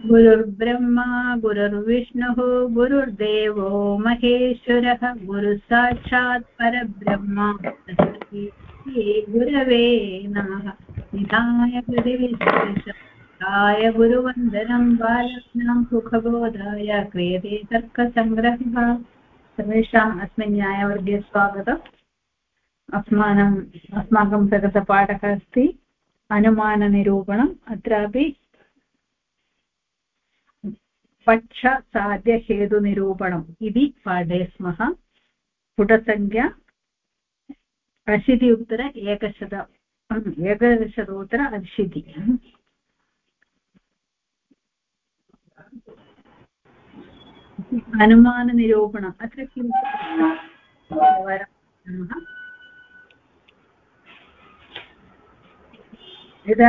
गुरुर्ब्रह्मा गुरुर्विष्णुः गुरुर्देवो महेश्वरः गुरुसाक्षात् परब्रह्म तस्मै श्री गुरवे नमः। निधाय गुरुविशेषाय गुरुवन्दनं बालानां सुखबोधाय क्रियते तर्कसङ्ग्रहः। सर्वेषाम् अस्मिन् न्यायवर्गे स्वागतम्। अस्माकं प्रगतपाठः अस्ति अनुमाननिरूपणम्। अत्रापि पक्षसाध्यहेतुनिरूपणम् इति पाठे स्मः। पुटसङ्ख्या 80 अनुमाननिरूपणम्। अत्र किं यदा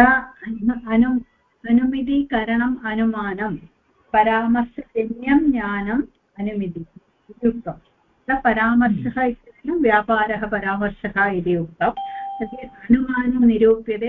अनुमितिकरणम् अनुमानं परामर्शजन्यं ज्ञानम् अनुमिति इति उक्तं। परामर्शः इत्यनेन व्यापारः परामर्शः इति उक्तं। तर्हि अनुमानं निरूप्यते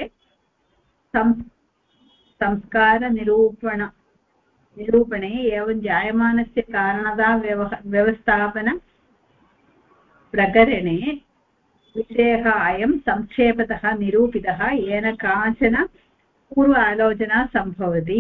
संस्कारनिरूपणे एवं जायमानस्य कारणता व्यवस्थापन प्रकरणे विषयः अयं संक्षेपतः निरूपितः येन काचन पूर्व आलोचना सम्भवति।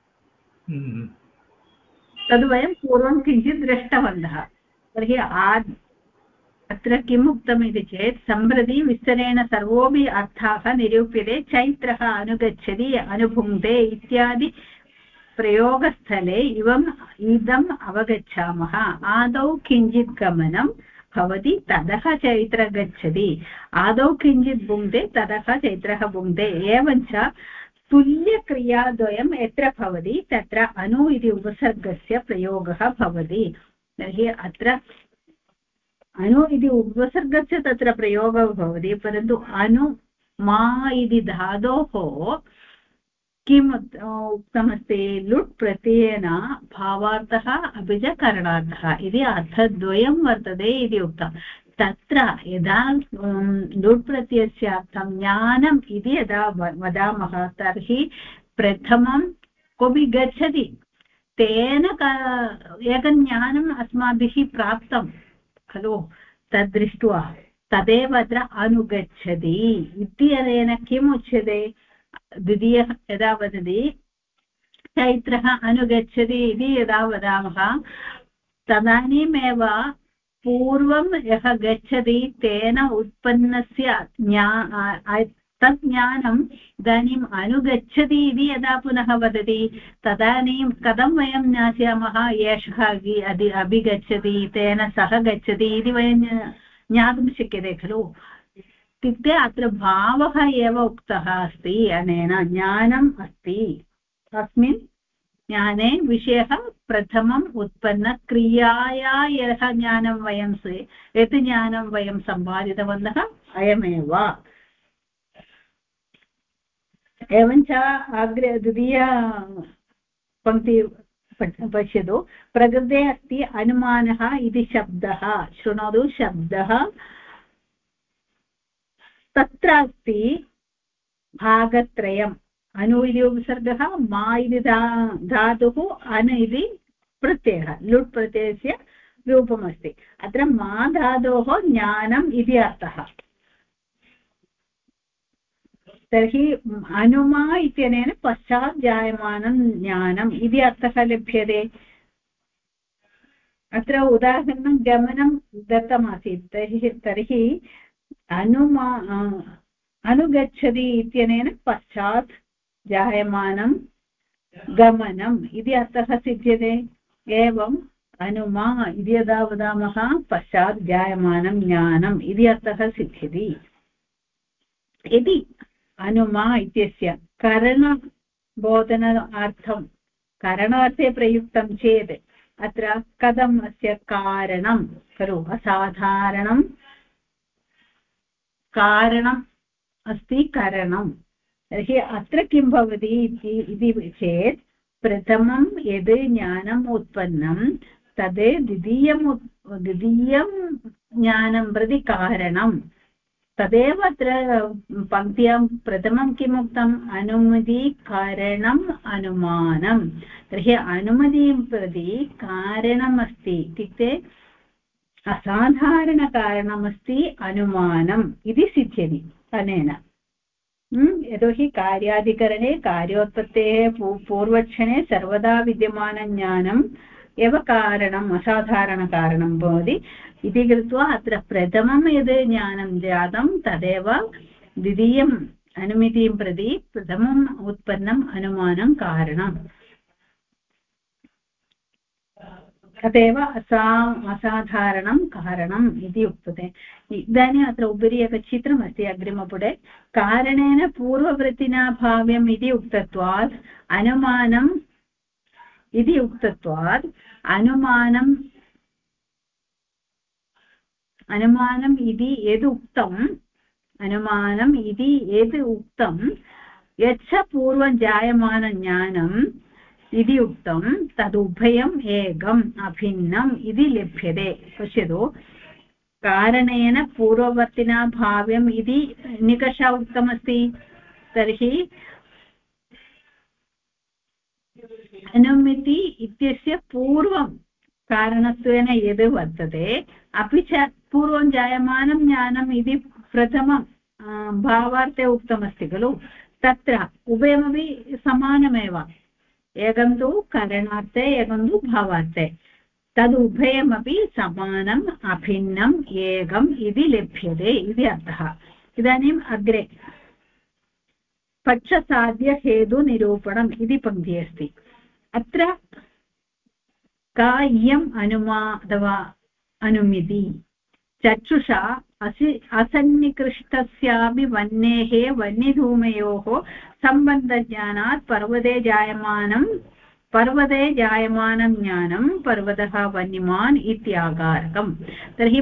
तद् वयं पूर्वं किञ्चित् दृष्टवन्तः। तर्हि अत्र किम् उक्तम् इति चेत् सम्प्रति विस्तरेण सर्वोऽपि अर्थाः निरूप्यते। चैत्रः अनुगच्छति अनुभुङ्क्ते इत्यादि प्रयोगस्थले इदम् अवगच्छामः। आदौ किञ्चित् गमनं भवति ततः चैत्र गच्छति, आदौ किञ्चित् भुङ्क्ते ततः चैत्रः भुङ्क्ते। एवञ्च तुल्यक्रियाद्वयं यत्र भवति तत्र अनु इति उपसर्गस्य प्रयोगः भवति। तर्हि अत्र अनु इति उपसर्गस्य तत्र प्रयोगः भवति, परन्तु अनु मा इति धातोः किम् उक्तमस्ति? लुट् प्रत्ययेन भावार्थः अपि च करणार्थः इति अर्थद्वयं वर्तते इति उक्तं। तत्र यदा लुट् प्रत्ययस्य अर्थं ज्ञानम् इति यदा वदामः तर्हि प्रथमं कोऽपि गच्छति, तेन एकं ज्ञानम् अस्माभिः प्राप्तं खलु, तद्दृष्ट्वा तदेव अत्र अनुगच्छति इत्यनेन किम् उच्यते? द्वितीयः यदा वदति चैत्रः अनुगच्छति इति यदा वदामः तदानीमेव पूर्वं यः गच्छति तेन उत्पन्नस्य तत् ज्ञानम् इदानीम् अनुगच्छति इति यदा पुनः वदति तदानीं कथं वयं ज्ञास्यामः एषः अभिगच्छति तेन सह गच्छति इति वयं ज्ञातुं शक्यते खलु। इत्युक्ते अत्र भावः एव उक्तः अस्ति। अनेन ज्ञानम् अस्ति, अस्मिन् ज्ञाने विषयः प्रथमम् उत्पन्नक्रियाया यत् ज्ञानं वयं सम्पादितवन्तः अयमेव। एवञ्च अग्रे द्वितीया पङ्क्ति पश्यतु। प्रकृते अस्ति अनुमानः इति शब्दः। शृणोतु, शब्दः तत्र अस्ति भागत्रयम्। अनु इति उपसर्गः, मा इति धातुः, अनु इति प्रत्ययः, लुट् प्रत्ययस्य रूपमस्ति। अत्र मा धातोः ज्ञानम् इति अर्थः। तर्हि अनुमा इत्यनेन पश्चात् जायमानं ज्ञानम् इति अर्थः लभ्यते। अत्र उदाहरणं गमनं दत्तमासीत्। तर्हि अनुगच्छति इत्यनेन पश्चात् जायमानं गमनम् इति अर्थः सिद्ध्यते। एवम् अनुमा इति यदा वदामः पश्चात् जायमानं ज्ञानम् इति अर्थः सिद्ध्यति। यदि अनुमा इत्यस्य करणबोधनार्थं करणार्थे प्रयुक्तं चेत् अत्र कथम् अस्य कारणं खलु, असाधारणं कारणम् अस्ति करणं। तर्हि अत्र किं भवति इति चेत् प्रथमं यद् ज्ञानम् उत्पन्नं तद् द्वितीयं ज्ञानं प्रति कारणं। तदेव अत्र पङ्क्त्यां प्रथमं किम् उक्तम् अनुमति कारणम् अनुमानं तर्हि अनुमतिं प्रति कारणमस्ति इत्युक्ते असाधारणकारणमस्ति अनुमानम् इति सिद्ध्यति अनेन यतोहि कार्याधिकरणे कार्योत्पत्तेः पूर्वक्षणे सर्वदा विद्यमानज्ञानम् एव कारणम् असाधारणकारणं भवति इति कृत्वा अत्र प्रथमं यद् ज्ञानं जातं तदेव द्वितीयम् अनुमितिं प्रति प्रथमम् उत्पन्नम् अनुमानं कारणम् तदेव असाधारणं कारणम् इति उच्यते इदानीम् अत्र उपरि एकं चित्रमस्ति अग्रिमपुटे कारणेन पूर्ववृत्तिना भाव्यम् इति उक्तत्वात् अनुमानम् इति उक्तत्वात् अनुमानम् इति यद् उक्तं यच्च पूर्वं जायमानज्ञानम् इति उक्तं तदुभयम् एकम् अभिन्नम् इति लभ्यते पश्यतु कारणेन पूर्ववर्तिना भाव्यम् इति निकषा उक्तमस्ति तर्हि अनुमिति इत्यस्य पूर्वं कारणत्वेन यद् वर्तते अपि च पूर्वं जायमानं ज्ञानम् इति प्रथमं भावार्थे उक्तमस्ति खलु तत्र उभयमपि समानमेव एकं तु करणार्थे एकं तु भावार्थे तदुभयमपि समानम् अभिन्नम् एकम् इति लभ्यते इति अर्थः इदानीम् अग्रे पक्षसाध्यहेतुनिरूपणम् इति पङ्क्ति अस्ति अत्र का इयम् अनुमा अथवा अनुमिति चक्षुषा असन्निकृष्टस्यापि वह्नेः वह्निधूमयोः सम्बन्धज्ञानात् पर्वते जायमानं ज्ञानं पर्वतः वह्निमान् इत्याकारकम् तर्हि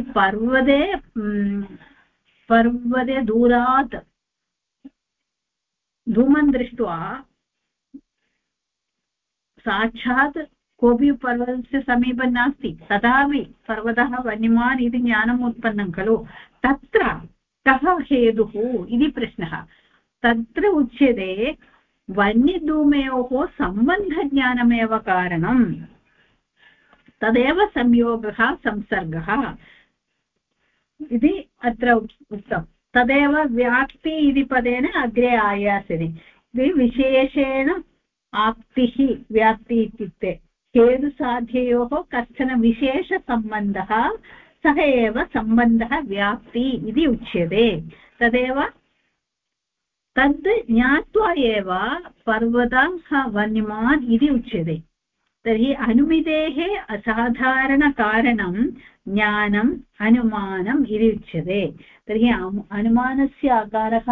पर्वते दूरात् धूमं दृष्ट्वा साक्षात् कोऽपि पर्वतस्य समीपे नास्ति तथापि पर्वतः वह्निमान् इति ज्ञानम् उत्पन्नं खलु तत्र कः हेतुः इति प्रश्नः तत्र उच्यते वह्निधूमयोः सम्बन्धज्ञानमेव कारणम् तदेव संयोगः संसर्गः इति अत्र उक्तं तदेव व्याप्ति इति पदेन अग्रे आयास्यति इति विशेषेण आप्तिः व्याप्ति इत्युक्ते हेतुसाध्ययोः कश्चन विशेषसम्बन्धः सः एव सम्बन्धः व्याप्ति इति उच्यते तदेव तद् ज्ञात्वा एव पर्वतः वह्निमान् इति उच्यते तर्हि अनुमितेः असाधारणकारणं ज्ञानम् अनुमानम् इति उच्यते तर्हि अनुमानस्य आकारः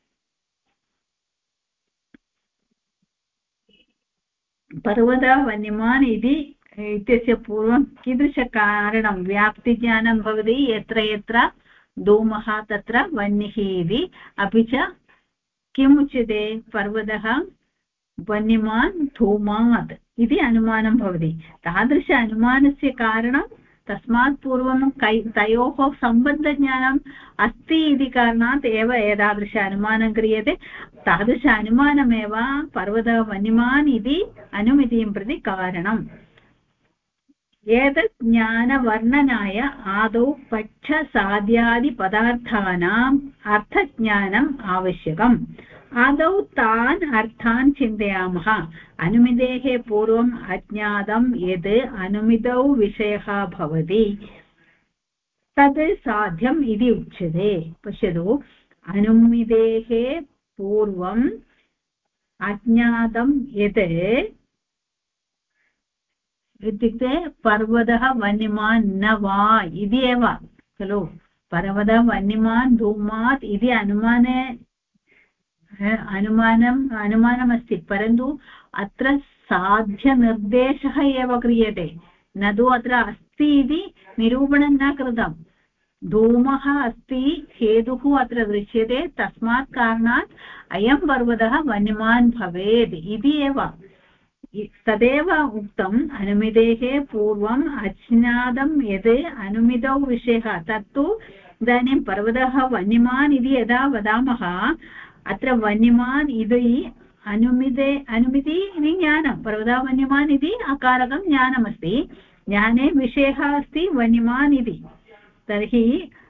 पर्वतः वह्निमान् इत्यस्य पूर्वं कीदृशकारणं व्याप्तिज्ञानं भवति यत्र यत्र धूमः तत्र वह्निः इति अपि च किम् उच्यते पर्वतः वह्निमान् धूमात् इति अनुमानं भवति तादृश अनुमानस्य कारणं तस्मात् पूर्वं तयोः सम्बन्धज्ञानम् अस्ति इति कारणात् एव एतादृश अनुमानं क्रियते तादृश अनुमानमेव पर्वतः वह्निमान् इति अनुमितिं प्रति कारणम् एतत् ज्ञानवर्णनाय आदौ पक्षसाध्यादिपदार्थानाम् अर्थज्ञानम् आवश्यकम् आदौ तान् अर्थान् चिन्तयामः अनुमितेः पूर्वम् अज्ञातं यद् अनुमितौ विषयः भवति तद् साध्यम् इति उच्यते पश्यतु अनुमितेः पूर्वम् अज्ञातं यत् इत्युक्ते पर्वतः वह्निमान् न वा इति एव खलु पर्वतः वह्निमान् धूमात् इति अनुमानमस्ति परन्तु अत्र साध्यनिर्देशः एव क्रियते न तु अत्र अस्ति इति निरूपणं न कृतं धूमः अस्ति हेतुः अत्र दृश्यते तस्मात् कारणात् अयं पर्वतः वह्निमान् भवेत् इति एव तदेव उक्तम् अनुमितेः पूर्वम् अज्ञातं यद् अनुमितौ विषयः तत्तु इदानीं पर्वतः वन्यमान् इति यदा वदामः अत्र वन्यमान् इति अनुमिति इति ज्ञानं पर्वतः वन्यमान् इति अकारकं ज्ञानमस्ति ज्ञाने विषयः अस्ति वन्यमान् इति तर्हि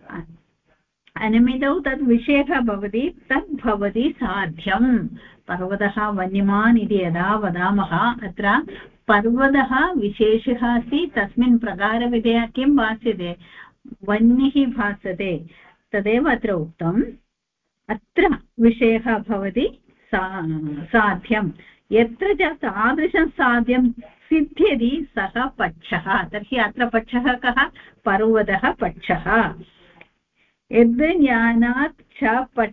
अनुमितौ तद् विषयः भवति तद् भवति साध्यं पर्वतः वन्यमान् इति यदा वदामः अत्र पर्वतः विशेषः अस्ति तस्मिन् प्रकारविधया किं भास्यते वह्निः भासते तदेव अत्र उक्तम् अत्र विषयः भवति साध्यं यत्र च तादृशं साध्यं सिद्ध्यति सः पक्षः तर्हि अत्र पक्षः कः पर्वतः पक्षः यद् ज्ञानात् च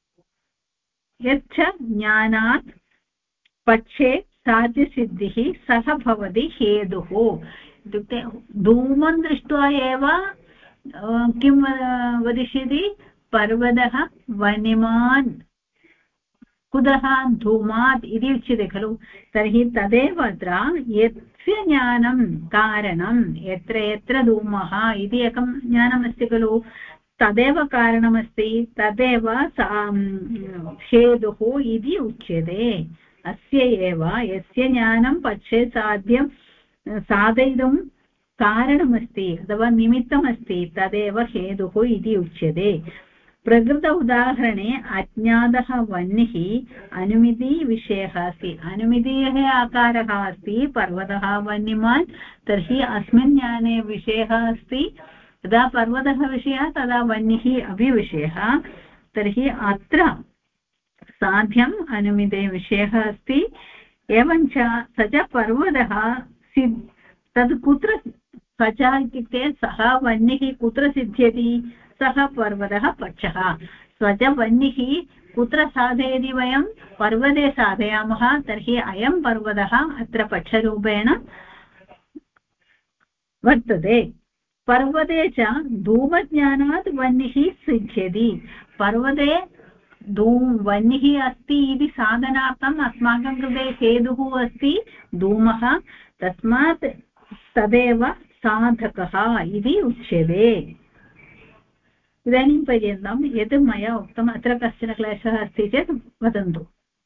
यच्च ज्ञानात् पक्षे साध्यसिद्धिः सः भवति हेतुः इत्युक्ते धूमं दृष्ट्वा एव किं वदिष्यति पर्वतः वन्यमान् कुतः धूमात् इति उच्यते खलु तर्हि तदेव अत्र यस्य ज्ञानं कारणं यत्र यत्र धूमः इति एकं ज्ञानमस्ति खलु तदेव कारणमस्ति तदेव हेतुः इति उच्यते अस्य एव यस्य ज्ञानं पक्षे साध्यं साधयितुं कारणमस्ति अथवा निमित्तमस्ति तदेव हेतुः इति उच्यते प्रकृत उदाहरणे अज्ञातः वह्निः अनुमितिविषयः अस्ति अनुमितेः आकारः अस्ति पर्वतः वन्यमान् तर्हि अस्मिन् ज्ञाने विषयः अस्ति यदा पर्वतः विषयः तदा वह्निः अपि विषयः तर्हि अत्र साध्यम् अनुमिते विषयः अस्ति एवञ्च स च पर्वतः तद् कुत्र स च इत्युक्ते सः वह्निः कुत्र सिद्ध्यति सः पर्वतः पक्षः स च वह्निः कुत्र साधयति वयं पर्वते साधयामः तर्हि अयं पर्वतः अत्र पक्षरूपेण वर्तते पर्वते च धूमज्ञानात् वह्निः सिद्ध्यति पर्वते वह्निः अस्ति इति साधनार्थम् अस्माकं कृते हेतुः अस्ति धूमः तस्मात् तदेव साधकः इति उच्यते इदानीं पर्यन्तं यत् मया उक्तम् अत्र कश्चन क्लेशः अस्ति चेत् वदन्तु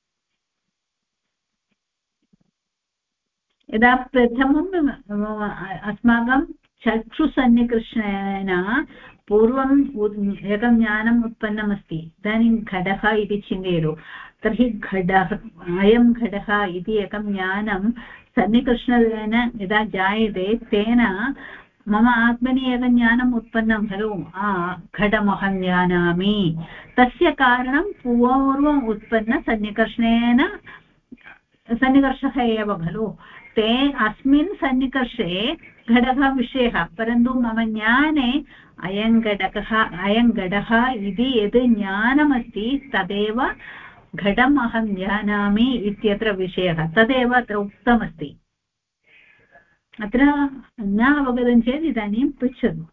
यदा प्रथमम् अस्माकं चक्षुसन्निकर्षणेन पूर्वम् एकं ज्ञानम् उत्पन्नमस्ति इदानीं घटः इति चिन्तयतु तर्हि घटः अयं घटः इति एकं ज्ञानं सन्निकर्षणेन यदा जायते तेन मम आत्मनि एकं ज्ञानम् उत्पन्नं खलु घटमहं जानामि तस्य कारणं पूर्वम् उत्पन्नसन्निकर्षणेन सन्निकर्षः एव खलु ते अस्मिन् सन्निकर्षे घटः विषयः परन्तु मम ज्ञाने अयं घटः इति यद् ज्ञानमस्ति तदेव घटम् अहं जानामि इत्यत्र विषयः तदेव अत्र उक्तमस्ति अत्र न अवगतं चेत् इदानीं पृच्छतु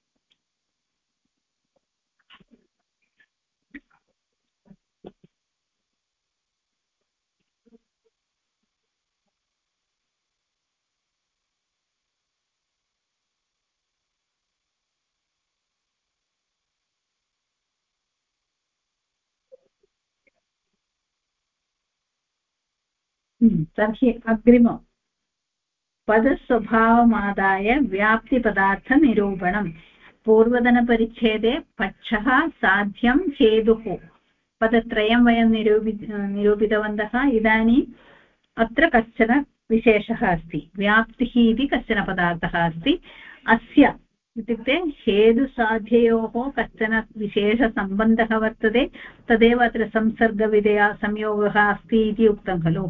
तर्हि अग्रिमं पदस्वभावमादाय व्याप्तिपदार्थनिरूपणं पूर्वतनपरिच्छेदे पक्षः साध्यं हेतुः पदत्रयं वयं निरूपितवन्तः इदानीम् अत्र कश्चन विशेषः अस्ति व्याप्तिः इति कश्चन पदार्थः अस्ति अस्य इत्युक्ते हेतुसाध्ययोः कश्चन विशेषसम्बन्धः वर्तते तदेव अत्र संसर्गविधया संयोगः अस्ति इति उक्तं खलु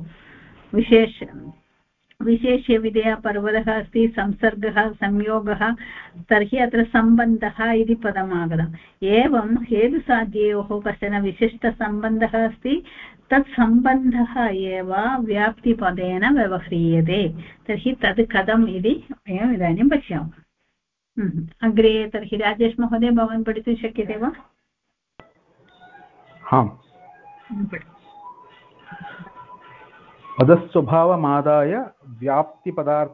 विशेष्यविधया पर्वतः अस्ति संसर्गः संयोगः तर्हि अत्र सम्बन्धः इति पदम् आगतम् एवं हेतुसाध्ययोः कश्चन विशिष्टसम्बन्धः अस्ति तत् सम्बन्धः एव व्याप्तिपदेन व्यवह्रियते तर्हि तद् कथम् इति वयम् इदानीं पश्यामः अग्रे तर्हि राजेश महोदय भवान् पठितुं शक्यते वा पदस्वभावमादाय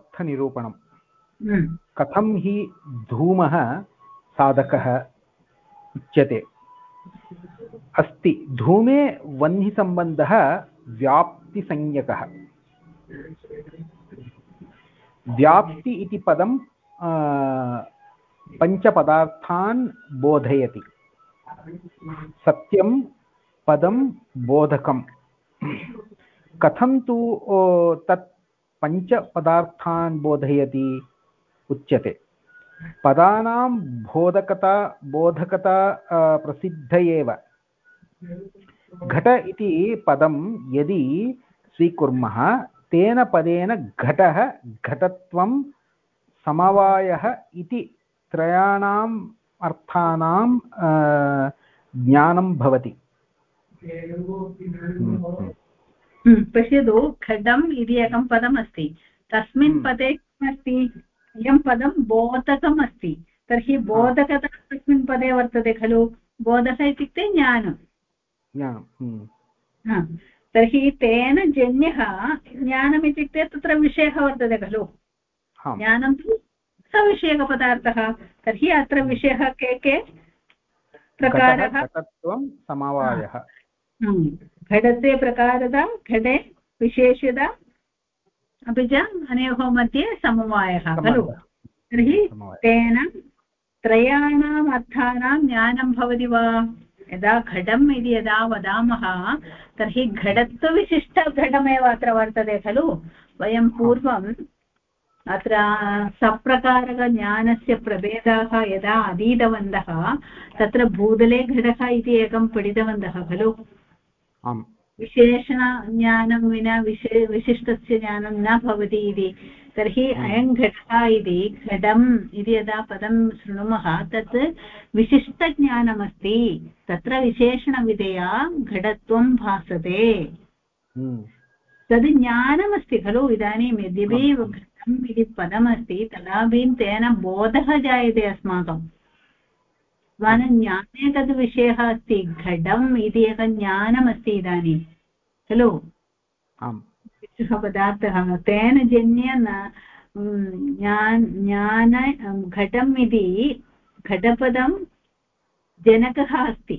व्याप्तिपदार्थनिरूपणं कथं हि धूमः साधकः उच्यते। अस्ति धूमे वह्निसम्बन्धः व्याप्तिसंज्ञकः। व्याप्ति इति पदं पञ्चपदार्थान् बोधयति। सत्यं पदं बोधकं। कथं तु तत् पञ्चपदार्थान् बोधयति उच्यते। पदानां बोधकता प्रसिद्ध एव। घट इति पदं यदि स्वीकुर्मः तेन पदेन घटः घटत्वं समवायः इति त्रयाणाम् अर्थानां ज्ञानं भवति। पश्यतु घटम् इति एकं पदमस्ति तस्मिन् पदे किमस्ति इयं पदं बोधकम् अस्ति तर्हि बोधकता तस्मिन् पदे वर्तते खलु बोधः इत्युक्ते ज्ञानं तर्हि तेन जन्यः ज्ञानम् इत्युक्ते तत्र विषयः वर्तते खलु ज्ञानं तु सविषयकपदार्थः तर्हि अत्र विषयः के प्रकारः समवायः घटस्य प्रकारता घटे विशेषता अपि च अनयोः मध्ये समवायः खलु तर्हि तेन त्रयाणाम् अर्थानां ज्ञानं भवति वा यदा घटम् इति यदा वदामः तर्हि घटत्वविशिष्टघटमेव अत्र वर्तते खलु वयं पूर्वम् अत्र सप्रकारकज्ञानस्य प्रभेदाः यदा अधीतवन्तः तत्र भूतले घटः इति एकं पठितवन्तः खलु विशेषणज्ञानं विना विशिष्टस्य ज्ञानं न भवति इति तर्हि अयं घटः इति घटम् इति यदा पदं शृणुमः तत् विशिष्टज्ञानमस्ति तत्र विशेषणविधया घटत्वं भासते तद् ज्ञानमस्ति खलु इदानीं यद्यपि घटम् इति पदमस्ति तदापि तेन बोधः जायते अस्माकम् ज्ञाने तद् विषयः अस्ति घटम् इति एकं ज्ञानमस्ति इदानीं खलु पदार्थः तेन जन्येन ज्ञान घटम् इति घटपदं जनकः अस्ति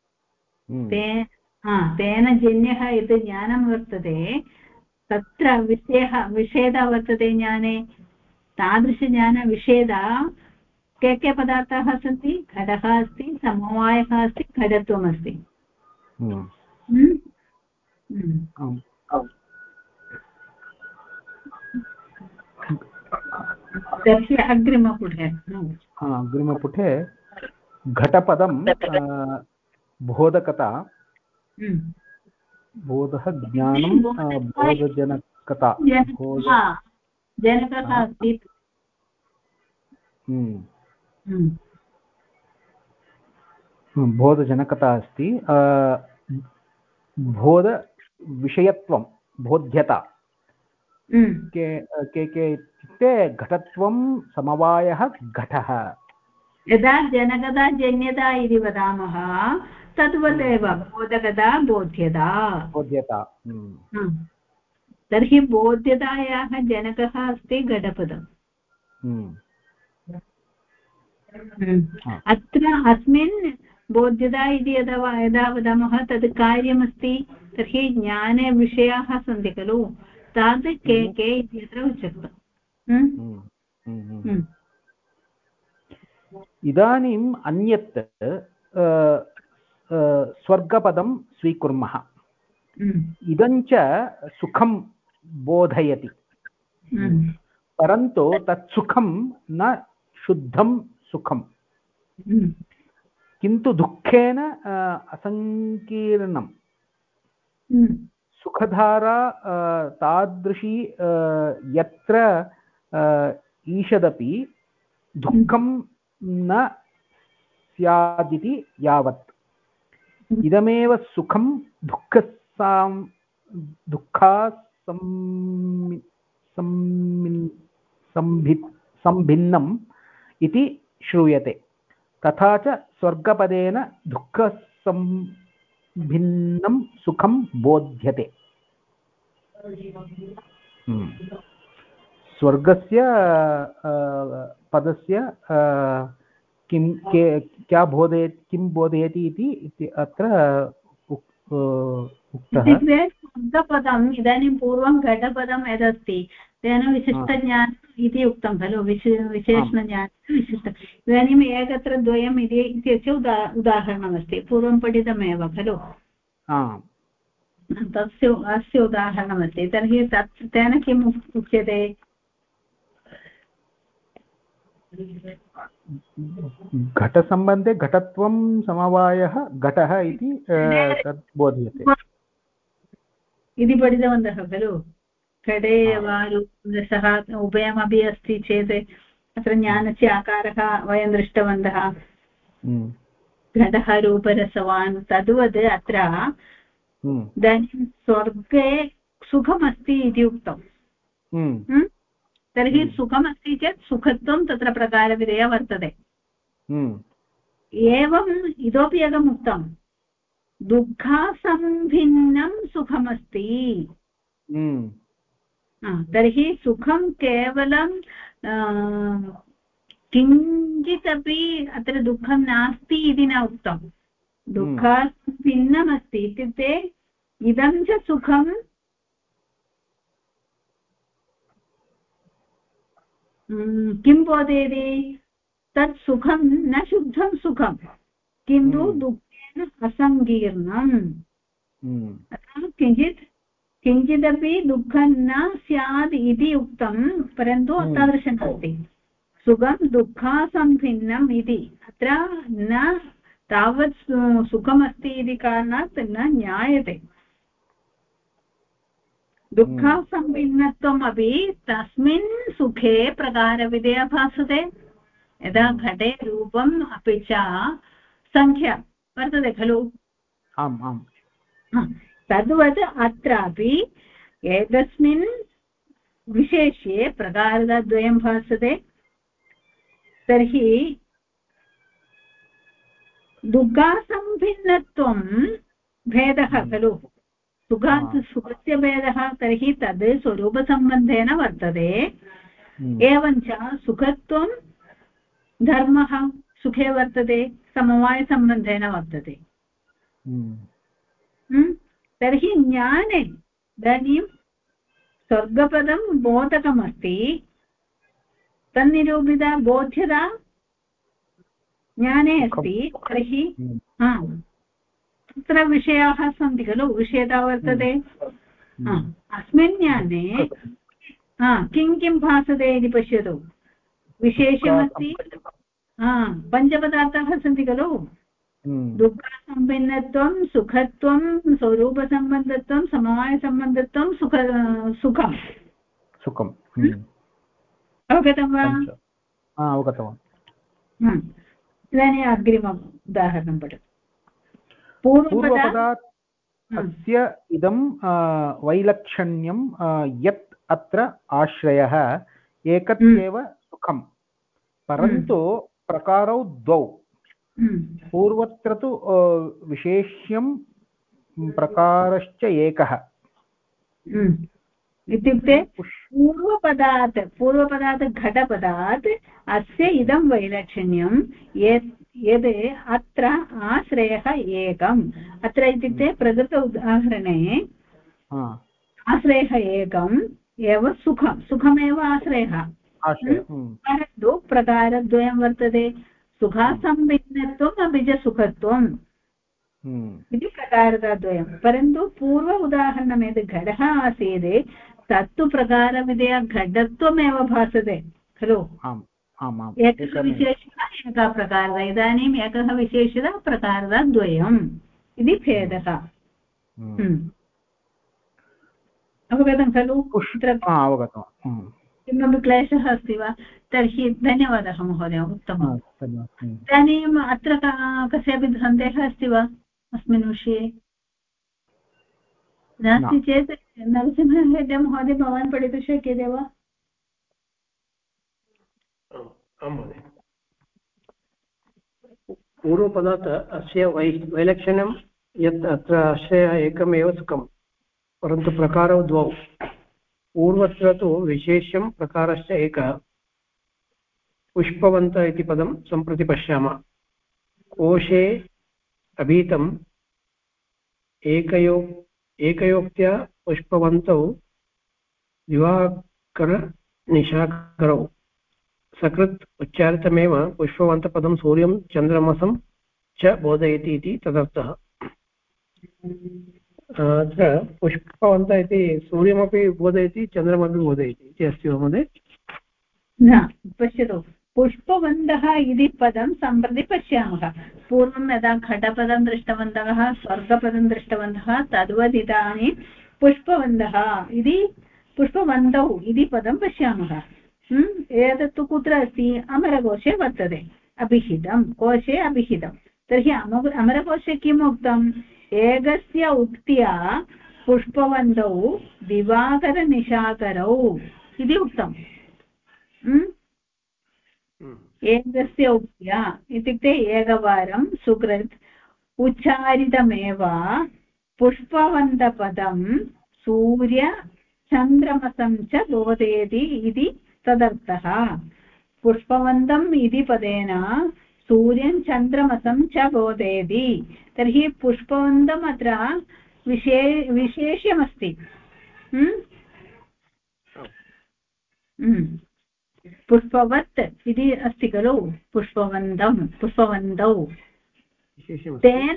तेन जन्यः यत् ज्ञानं वर्तते तत्र विषयः वर्तते ज्ञाने तादृशज्ञानविषयः के पदार्थाः सन्ति घटः अस्ति समवायः अस्ति घटत्वमस्ति अग्रिमपुटे घटपदं बोधकता बोधः ज्ञानं बोधजनकता जनकः अस्ति बोधजनकता अस्ति बोधविषयत्वं बोध्यता के इत्युक्ते घटत्वं समवायः घटः यदा जनकता जन्यता इति वदामः तद्वदेव बोधकता बोध्यता तर्हि बोध्यतायाः जनकः अस्ति घटपदम् अत्र अस्मिन् बोध्यता इति यदा वदामः तद् कार्यमस्ति तर्हि ज्ञाने विषयाः सन्ति खलु ताद् के इति अत्र उच्यते इदानीम् अन्यत् स्वर्गपदं स्वीकुर्मः इदं च सुखं बोधयति परन्तु तत् सुखं न शुद्धं सुखं किन्तु दुःखेन असंकीर्णं सुखधारा तादृशी यत्र ईषदपि दुःखं न स्यादिति यावत् इदमेव सुखं संभिन्नम् इति श्रूयते तथा च स्वर्गपदेन दुःखसंभिन्नं सुखं बोध्यते स्वर्गस्य पदस्य क्या बोधयति, किं बोधयति इति अत्र उक्तः। इत्युक्ते शब्दपदम् इदानीं पूर्वं घटपदं यदस्ति तेन विशिष्टज्ञानम् इति उक्तं खलु, विशेषणज्ञानं विशिष्ट। इदानीम् एकत्र द्वयम् इति इत्यस्य उदाहरणमस्ति, पूर्वं पठितमेव खलु, तस्य अस्य उदाहरणमस्ति। तर्हि तेन किम् उच्यते? घटसम्बन्धे घटत्वं समवायः घटः इति तत् बोध्यते इति पठितवन्तः खलु। घटे वा रसः उभयमपि अस्ति चेत् अत्र ज्ञानस्य आकारः वयं दृष्टवन्तः, घटः रूपरसवान्। तद्वत् अत्र इदानीं स्वर्गे सुखमस्ति इति उक्तम्। तर्हि सुखमस्ति चेत् सुखत्वं तत्र प्रकारविधेय वर्तते। एवम् इतोपि एकम् उक्तं, दुःखासम्भिन्नं सुखमस्ति। तर्हि सुखं केवलं किञ्चिदपि अत्र दुःखं नास्ति इति न उक्तं, दुःखासम्भिन्नमस्ति इत्युक्ते इदं च सुखं किं बोधयति? तत् सुखं न शुद्धं सुखं, किन्तु दुःखेन असङ्कीर्णम्। किञ्चिदपि दुःखं न स्यात् इति उक्तं, परन्तु तादृशं नास्ति। सुखं दुःखासम्भिन्नम् इति अत्र न तावत् सुखमस्ति इति कारणात् न ज्ञायते। दुःखासम्भिन्नत्वम् अपि तस्मिन् सुखे प्रकारविधेय भासते। यदा घटे रूपम् अपि च संख्या वर्तते खलु, तद्वत् अत्रापि एतस्मिन् विशेष्ये प्रकारद्वयं भासते। तर्हि दुःखासम्भिन्नत्वं भेदः खलु, सुखस्य भेदः, तर्हि तद् स्वरूपसम्बन्धेन वर्तते। एवञ्च सुखत्वं धर्मः सुखे वर्तते, समवायसम्बन्धेन वर्तते। तर्हि ज्ञाने इदानीं स्वर्गपदं बोधकमस्ति, तन्निरूपिता बोध्यता ज्ञाने अस्ति। तर्हि तत्र विषयाः सन्ति खलु, विषयता वर्तते। अस्मिन् ज्ञाने किं किं भासते इति पश्यतु। विशेषमस्ति, पञ्चपदार्थाः सन्ति खलु, दुःखसम्भिन्नत्वं, सुखत्वं, स्वरूपसम्बन्धत्वं, समवायसम्बन्धत्वं, सुखम्। अवगतं वा? अवगतवान्। इदानीम् अग्रिमम् उदाहरणं पठतु। पूर्वपदात् अस्य इदं वैलक्षण्यं यत् अत्र आश्रयः एकत्येव सुखं, परन्तु प्रकारौ द्वौ। पूर्वत्र तु विशेष्यं प्रकारश्च एकः। इत्युक्ते पूर्वपदात् घटपदात् अस्य इदं वैलक्षण्यं यद् अत्र आश्रयः एकम्। अत्र इत्युक्ते प्रदत्त उदाहरणे आश्रयः एकम् एव सुखमेव आश्रयः, परन्तु प्रकारद्वयं वर्तते, सुखासम्भिन्नत्वम् अपि च सुखत्वम् इति प्रकारद्वयं। परन्तु पूर्व उदाहरणं यद् घटः आसीत् तत्तु प्रकारविधेय घटत्वमेव भासते खलु। एकः विशेषः एकः प्रकारः, इदानीम् एकः विशेषः प्रकारद्वयम् इति भेदः। अवगतं खलु? किमपि क्लेशः अस्ति वा? तर्हि धन्यवादः महोदय, उत्तमम्। इदानीम् अत्र कस्यापि सन्देहः अस्ति वा अस्मिन् विषये? नास्ति चेत् नरसिंहहेड्डे महोदय, भवान् पठितुं शक्यते वा? पूर्वपदात् अस्य वैलक्षण्यं यत् अत्र आश्रयः एकमेव सुखं, परन्तु प्रकारौ द्वौ। पूर्वत्र तु विशेष्यं प्रकारश्च एकः, पुष्पवन्त इति पदं सम्प्रति पश्यामः। कोशे अभीतम् एकयोक्त्या पुष्पवन्तौ दिवाकरनिशाकरौ सकृत् उच्चारितमेव पुष्पवन्तपदं सूर्यं चन्द्रमसं च बोधयति इति तदर्थः। अत्र पुष्पवन्त इति सूर्यमपि बोधयति चन्द्रमपि बोधयति इति अस्ति वा महोदय? न, पश्यतु, पुष्पवन्तः इति पदं सम्प्रति पश्यामः। पूर्वं यदा घटपदं दृष्टवन्तः, स्वर्गपदं दृष्टवन्तः, तद्वत् इदानीं पुष्पवन्तः इति पुष्पवन्तौ इति पदं पश्यामः। एतत्तु कुत्र अस्ति? अमरकोशे वर्तते, अभिहितं, कोशे अभिहितं। तर्हि अमरकोशे किम् उक्तम्? एकस्य उक्त्या पुष्पवन्तौ दिवाकरनिशाकरौ इति उक्तम्। एकस्य उक्त्या इत्युक्ते एकवारं सुकृत् उच्चारितमेव पुष्पवन्तपदं सूर्यचन्द्रमसं च बोधयति इति तदर्थः। पुष्पवन्तम् इति पदेन सूर्यं चन्द्रमसं च बोधयति। तर्हि पुष्पवन्तम् अत्र विशेष्यमस्ति। पुष्पवत् इति अस्ति खलु, पुष्पवन्तौ तेन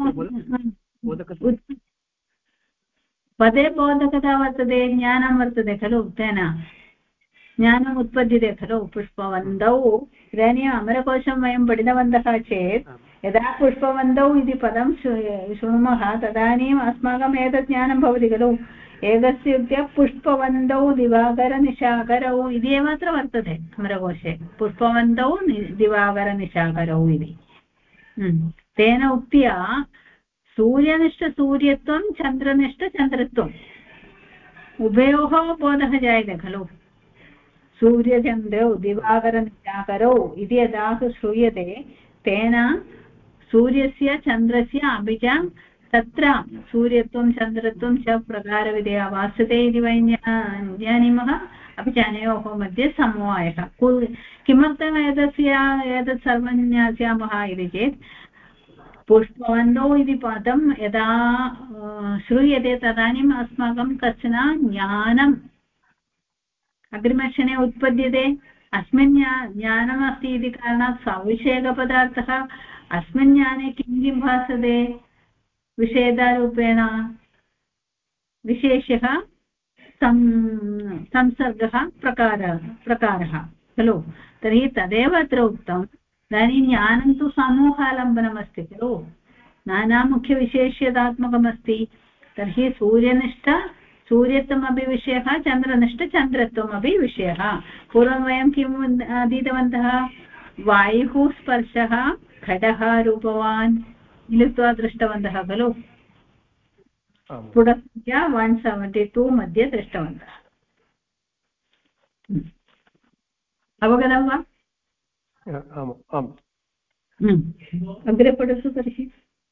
पदे बोधकता वर्तते, ज्ञानं वर्तते खलु, तेन ज्ञानम् उत्पद्यते खलु पुष्पवन्तौ। इदानीम् अमरकोशं वयं पठितवन्तः चेत् यदा पुष्पवन्तौ इति पदं शृणुमः तदानीम् अस्माकम् एतत् ज्ञानं भवति खलु। एकस्य उक्त्या पुष्पवन्तौ दिवाकरनिशाकरौ इति एव अत्र वर्तते अमरकोशे, पुष्पवन्तौ दिवाकरनिशाकरौ इति। तेन उक्त्या सूर्यनिष्ठसूर्यत्वं चन्द्रनिष्ठचन्द्रत्वम् उभयोः बोधः जायते खलु। सूर्यचन्द्रौ दिवाकरनिशाकरौ इति यदा श्रूयते तेन सूर्यस्य चन्द्रस्य अपि च तत्र सूर्यत्वं चन्द्रत्वं च प्रकारविधया भासते इति वयं जानीमः। अपि च अनयोः मध्ये समवायः। किमर्थम् एतत् सर्वं ज्ञास्यामः इति चेत् पुष्पवन्तौ इति पदं यदा श्रूयते तदानीम् अस्माकं कश्चन ज्ञानम् अग्रिमक्षणे उत्पद्यते। अस्मिन् ज्ञानमस्ति इति कारणात् सविषयकपदार्थः अस्मिन् ज्ञाने किं भासते? विषेधरूपेण विशेषः संसर्गः प्रकारः खलु। तर्हि तदेव अत्र उक्तम्। इदानीं ज्ञानं तु समूहालम्बनमस्ति खलु, नानामुख्यविशेष्यतात्मकमस्ति। तर्हि सूर्यनिष्ठ सूर्यत्वमपि विषयः, चन्द्रनिष्ठ चन्द्रत्वमपि विषयः। पूर्वं वयं किम् अधीतवन्तः? वायुः स्पर्शः घटः रूपवान् मिलित्वा दृष्टवन्तः खलु। पुटसङ्ख्या 172 मध्ये दृष्टवन्तः। अवगतं वा? आम्। अग्रे पठतु तर्हि।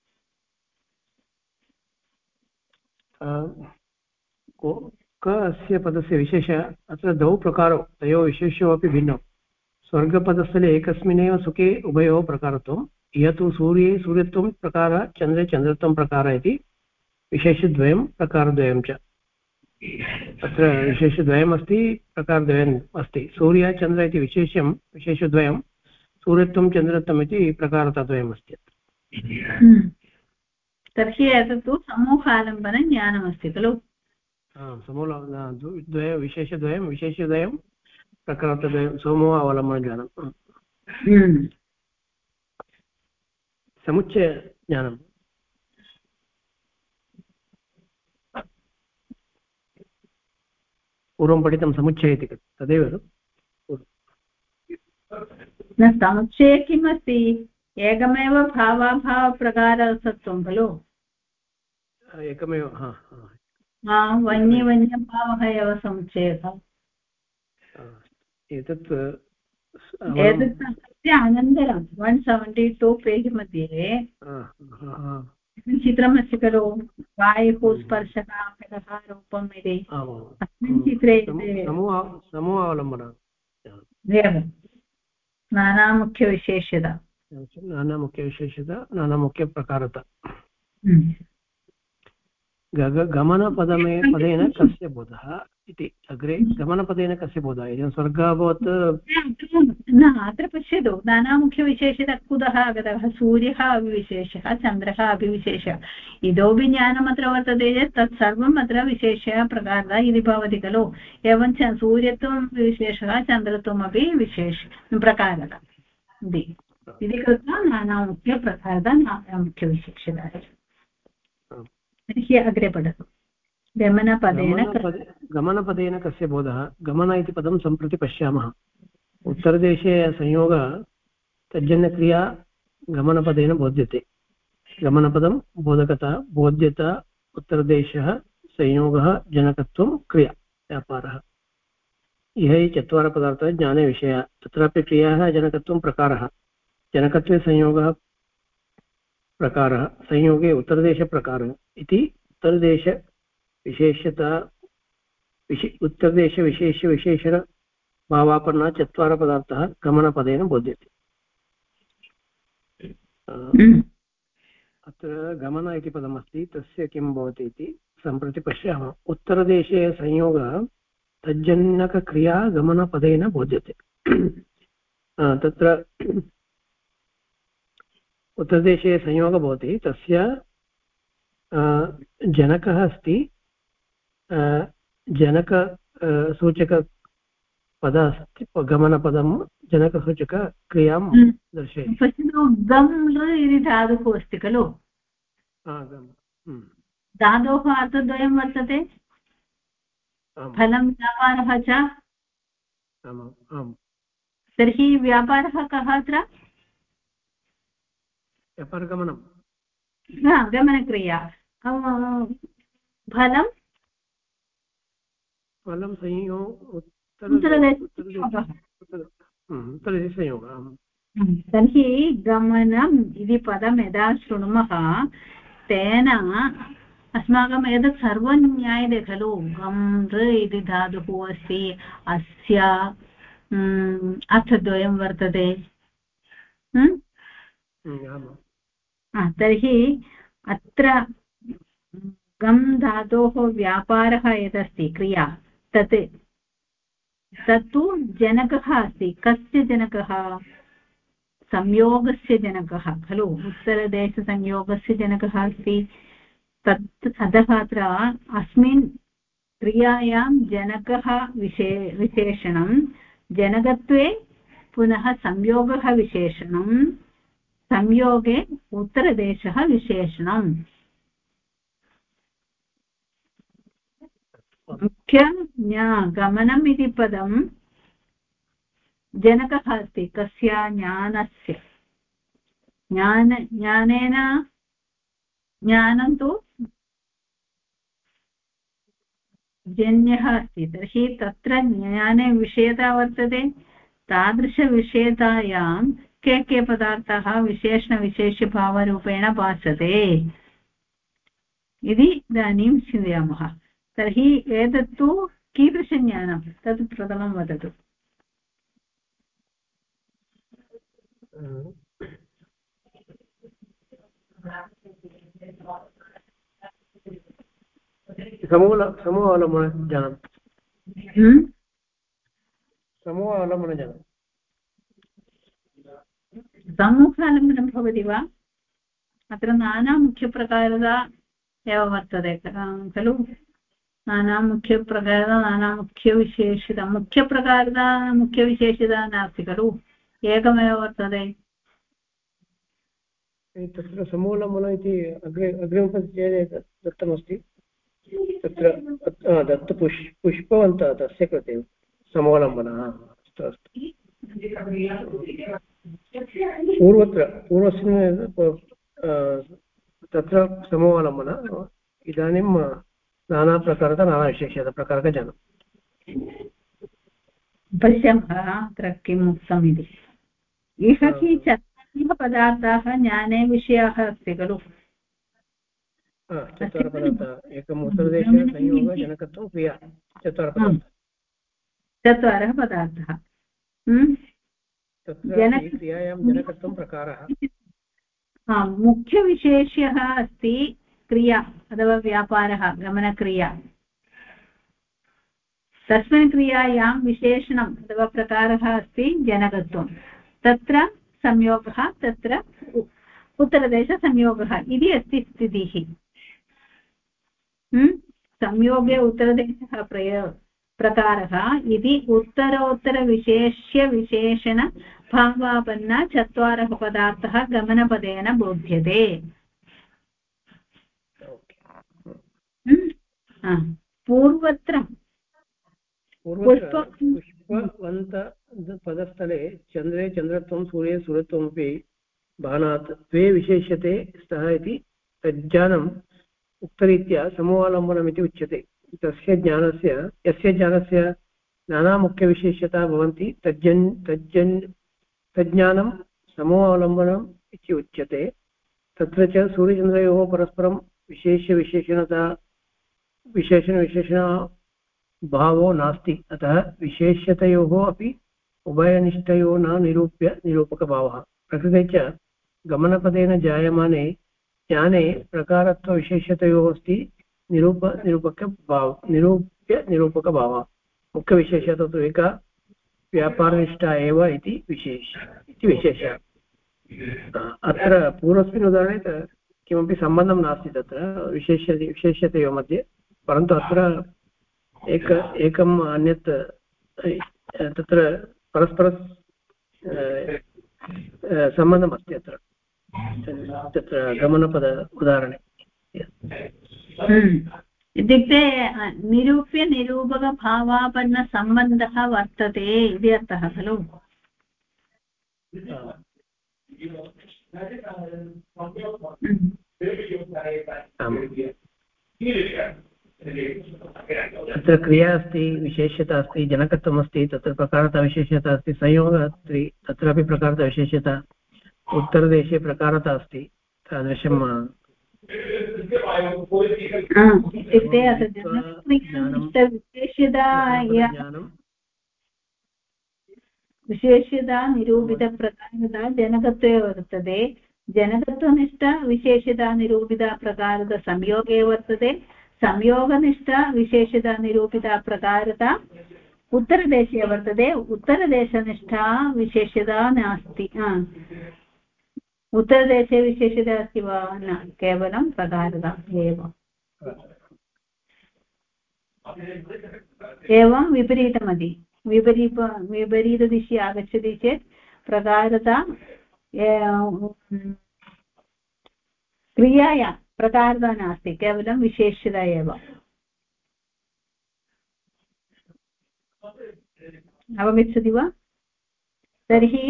क अस्य पदस्य विशेष अत्र द्वौ प्रकारौ, तयोः विशेषो अपि भिन्नौ। स्वर्गपदस्थले एकस्मिन्नेव सुखे उभयोः प्रकारत्वं, यतु सूर्ये सूर्यत्वं प्रकारः, चन्द्रे चन्द्रत्वं प्रकारः इति विशेषद्वयं प्रकारद्वयं च। अत्र विशेषद्वयम् अस्ति, प्रकारद्वयम् अस्ति। सूर्य चन्द्र इति विशेषद्वयं, सूर्यत्वं चन्द्रत्वम् इति प्रकारद्वयम् अस्ति। तर्हि एतत्तु समूहालम्बनज्ञानमस्ति खलु। विशेषद्वयं प्रकारद्वयं समूह अवलम्बनज्ञानं, समुच्चयज्ञानं। पूर्वं पठितं समुच्चय इति तदेव न। समुच्चये किम् अस्ति? एकमेव भावाभावप्रकारसत्वं खलु। एकमेव वन्यभावः एव समुच्चयः। एतत् अनन्तरं 172 पेज् मध्ये चित्रमस्ति खलु, वायुः स्पर्शः घटः रूपम् इति। अस्मिन् चित्रे समूहावलम्बनम् नानामुख्यविशेष्यता नानामुख्यविशेषता नानामुख्यप्रकारता हम्म। गमनपदेन कस्य बोधः इति अग्रे गमनपदेन कस्य बोधः इति स्वर्गः अभवत् न अत्र पश्यतु नानामुख्यविशेषः कुतः आगतः सूर्यः अविविशेषः चन्द्रः अभिविशेषः इतोपि ज्ञानम् अत्र वर्तते चेत् तत् सर्वम् अत्र विशेषः प्रकारः इति भवति खलु एवञ्च सूर्यत्वं विशेषः चन्द्रत्वमपि विशेष प्रकारः इति कृत्वा नानामुख्यप्रकारः नानामुख्यविशेषः तर्हि अग्रे पठतु गमनपदेन कस्य बोधः गमन इति पदं सम्प्रति पश्यामः उत्तरदेशे संयोगः तज्जन्यक्रिया गमनपदेन बोध्यते गमनपदं बोधकता बोध्यता उत्तरदेशः संयोगः जनकत्वं क्रिया व्यापारः इह हि चत्वारः पदार्थाः ज्ञाने विषयाः तत्रापि क्रियाः जनकत्वं प्रकारः जनकत्वे संयोगः प्रकारः संयोगे उत्तरदेशप्रकारः इति उत्तरदेशविशेषता उत्तरदेशविशेषविशेषणभावापन्ना चत्वारः पदार्थाः गमनपदेन बोध्यते अत्र गमन इति पदमस्ति तस्य किं भवति इति सम्प्रति पश्यामः उत्तरदेशे संयोगः तज्जनकक्रिया गमनपदेन बोध्यते तत्र उत्तरदेशे संयोगः भवति तस्य जनकः अस्ति जनक सूचकपद अस्ति गमनपदं जनकसूचकक्रियां दर्शयति पश्यतु गम् इति धातुः अस्ति खलु धातोः अर्थद्वयं वर्तते फलं व्यापारः च तर्हि व्यापारः कः अत्र व्यापारगमनं गमनक्रिया फलं उत्तरदेशसंयोगः तर्हि गमनम् इति पदं यदा शृणुमः तेन अस्माकम् एतत् सर्वं ज्ञायते खलु गम् इति धातुः अस्ति अस्य अर्थद्वयं वर्तते तर्हि अत्र गम् धातोः व्यापारः यदस्ति क्रिया तत्तु जनकः अस्ति कस्य जनकः संयोगस्य जनकः खलु उत्तरदेशसंयोगस्य जनकः अस्ति तत् अतः अत्र अस्मिन् क्रियायां जनकः विशेषणं जनकत्वे पुनः संयोगः विशेषणं संयोगे उत्तरदेशः विशेषणम् गमनम् इति पदं जनकः अस्ति कस्य ज्ञानस्य ज्ञानेन ज्ञानं तु जन्यः अस्ति तर्हि तत्र ज्ञाने विषयता वर्तते तादृशविषयतायां के पदार्थाः विशेषणविशेषभावरूपेण भासते इति इदानीं चिन्तयामः तर्हि एतत्तु कीदृशज्ञानं तत् प्रथमं वदतु समूहावलम्बनज्ञानं समूहावलम्बनज्ञानं समूहावलम्बनं भवति वा अत्र नानामुख्यप्रकारता एव वर्तते खलु नानामुख्यप्रकारता नानामुख्यविशेषता मुख्यप्रकारता मुख्यविशेषता नास्ति खलु एकमेव वर्तते तत्र समूलमूल इति अग्रिमपद्ये दत्तमस्ति तत्र पुष्पवन्तः तस्य कृते समूलम्बनः अस्तु अस्तु पूर्वस्मिन् तत्र समूहावलम्बन इदानीं नानाप्रकारता नानाविशेषप्रकारकजनं पश्यामः अत्र किम् उक्तम् इति इह हि चत्वारः पदार्थाः ज्ञाने विषयाः अस्ति खलु चत्वारः पदार्थाः एकम् उत्तरदेशः संयोगः जनकत्वं क्रिया चत्वारः पदार्थाः तत्रापि क्रियायां जनकत्वं प्रकारः। मुख्यविशेष्यः अस्ति क्रिया अथवा व्यापारः गमनक्रिया। तस्मिन् क्रियायां विशेषणम् अथवा प्रकारः अस्ति जनकत्वं। तत्र संयोगः, तत्र उत्तरदेशसंयोगः इति अस्ति स्थितिः। संयोगे उत्तरदेशः प्रकारः इति उत्तरोत्तरविशेष्यविशेषणभावापन्ना चत्वारः पदार्थः गमनपदेन बोध्यते। पूर्वत्र पुष्पवन्तपदस्थले चन्द्रे चन्द्रत्वं सूर्ये सूर्यत्वमपि बाणात् द्वे विशेष्यते स्तः इति तज्ज्ञानम् उक्तरीत्या समूहालम्बनमिति उच्यते। तस्य ज्ञानस्य यस्य ज्ञानस्य नानामुख्यविशेष्यता भवन्ति तज्ज्ञानं समूहावलम्बनम् इति उच्यते। तत्र च सूर्यचन्द्रयोः परस्परं विशेषणभावो नास्ति। अतः विशेष्यतयोः अपि उभयनिष्ठयो न निरूपकभावः। प्रकृते च गमनपदेन जायमाने ज्ञाने प्रकारत्वविशेष्यतयोः अस्ति निरूप्यनिरूपकभावः। मुख्यविशेषता तु एका व्यापारनिष्ठा एव इति विशेषः। अत्र पूर्वस्मिन् उदाहरणे किमपि सम्बन्धं नास्ति तत्र विशेष्यतयोः मध्ये, परन्तु अत्र एकम् अन्यत् तत्र परस्पर सम्बन्धमस्ति अत्र तत्र गमनपद उदाहरणे। इत्युक्ते निरूप्यनिरूपकभावापन्नसम्बन्धः वर्तते इति अर्थः खलु। तत्र क्रिया अस्ति, विशेष्यता अस्ति, जनकत्वमस्ति, तत्र प्रकारता विशेष्यता अस्ति, संयोगः अस्ति, तत्रापि प्रकारता विशेष्यता, उत्तरदेशे प्रकारता अस्ति। तादृशं इत्युक्ते विशेष्यता निरूपितप्रकारता जनकत्वे वर्तते। जनकत्वनिष्ठ विशेष्यता निरूपिता प्रकारता संयोगे वर्तते। संयोगनिष्ठ विशेष्यता निरूपिता प्रकारता उत्तरदेशे वर्तते। उत्तरदेशनिष्ठा विशेष्यता नास्ति। उत्तरदेशे विशेष्यता अस्ति वा? न, केवलं प्रकारता एव। एवं विपरीतमति विपरीतदिशि आगच्छति चेत् प्रकारता क्रियाया प्रकारता नास्ति, केवलं विशेष्यता एव। अवगच्छति वा? तर्हि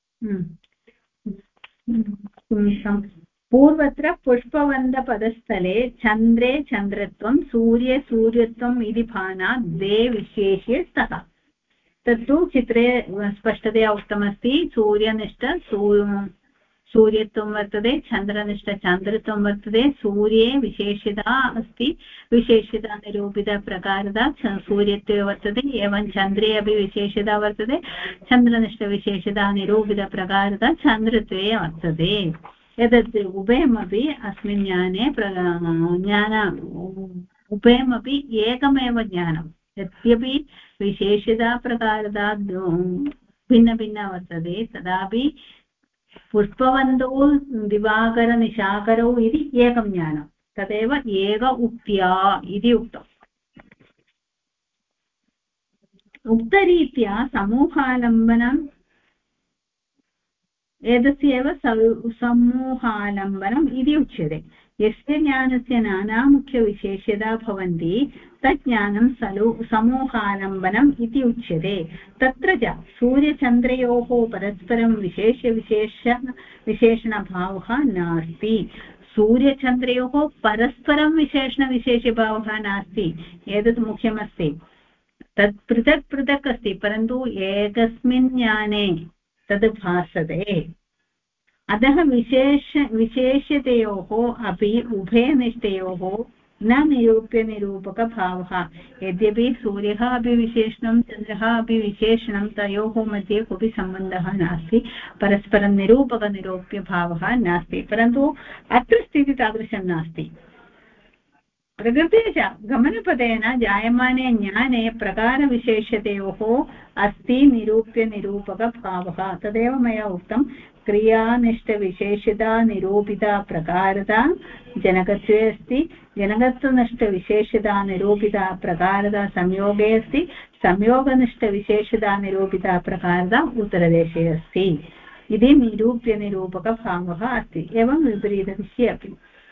पूर्वत्र पुष्पवन्तपदस्थले चन्द्रे चन्द्रत्वं सूर्ये सूर्यत्वम् इति भानात् द्वे विशेष्ये स्तः। तत्तु चित्रे स्पष्टतया उक्तमस्ति। सूर्यनिष्ठ सूर्यत्वं वर्तते, चन्द्रनिष्ठ चन्द्रत्वं वर्तते। सूर्ये विशेष्यता अस्ति, विशेष्यता निरूपितप्रकारता सूर्यत्वे वर्तते। एवं चन्द्रे अपि विशेष्यता वर्तते, चन्द्रनिष्ठविशेष्यता निरूपितप्रकारता चन्द्रत्वे वर्तते। एतत् उभयमपि अस्मिन् ज्ञाने उभयमपि एकमेव ज्ञानं। यद्यपि विशेष्यता प्रकारता भिन्नभिन्ना वर्तते, तदापि पुष्पवन्तौ दिवाकरनिशाकरौ इति एकं ज्ञानं। तदेव एक उक्त्या इति उक्तम्। उक्तरीत्या समूहालम्बनम् एतस्यैव समूहालम्बनम् इति उच्यते। यस्य ज्ञानस्य नानामुख्यविशेष्यता भवन्ति तज्ज्ञानं समूहालम्बनम् इति उच्यते। तत्र च सूर्यचन्द्रयोः परस्परं विशेषणभावः नास्ति। सूर्यचन्द्रयोः परस्परं विशेषणविशेषभावः नास्ति, एतत् मुख्यमस्ति। तत् पृथक् पृथक् अस्ति, परन्तु एकस्मिन् ज्ञाने तद् भासते। अतः विशेष्यतयोः अपि उभयनिष्ठयोः न निरूप्यनिरूपकभावः यद्यपि सूर्यः अपि विशेषणं चन्द्रः अपि विशेषणं तयोः मध्ये कोऽपि सम्बन्धः नास्ति परस्परं निरूपकनिरूप्यभावः नास्ति परन्तु अत्र स्थितिः तादृशं नास्ति प्रकृते च गमनपदेन जायमाने ज्ञाने प्रकारविशेषतयोः अस्ति निरूप्यनिरूपकभावः तदेव मया उक्तं क्रियानिष्ठविशेषता निरूपिता प्रकारता जनकत्वे अस्ति जनकत्वनिष्ठविशेषता निरूपिता प्रकारता संयोगे अस्ति संयोगनिष्ठविशेषता निरूपिता प्रकारता उत्तरदेशे अस्ति इति निरूप्यनिरूपकभावः अस्ति एवं विपरीतविषये अपि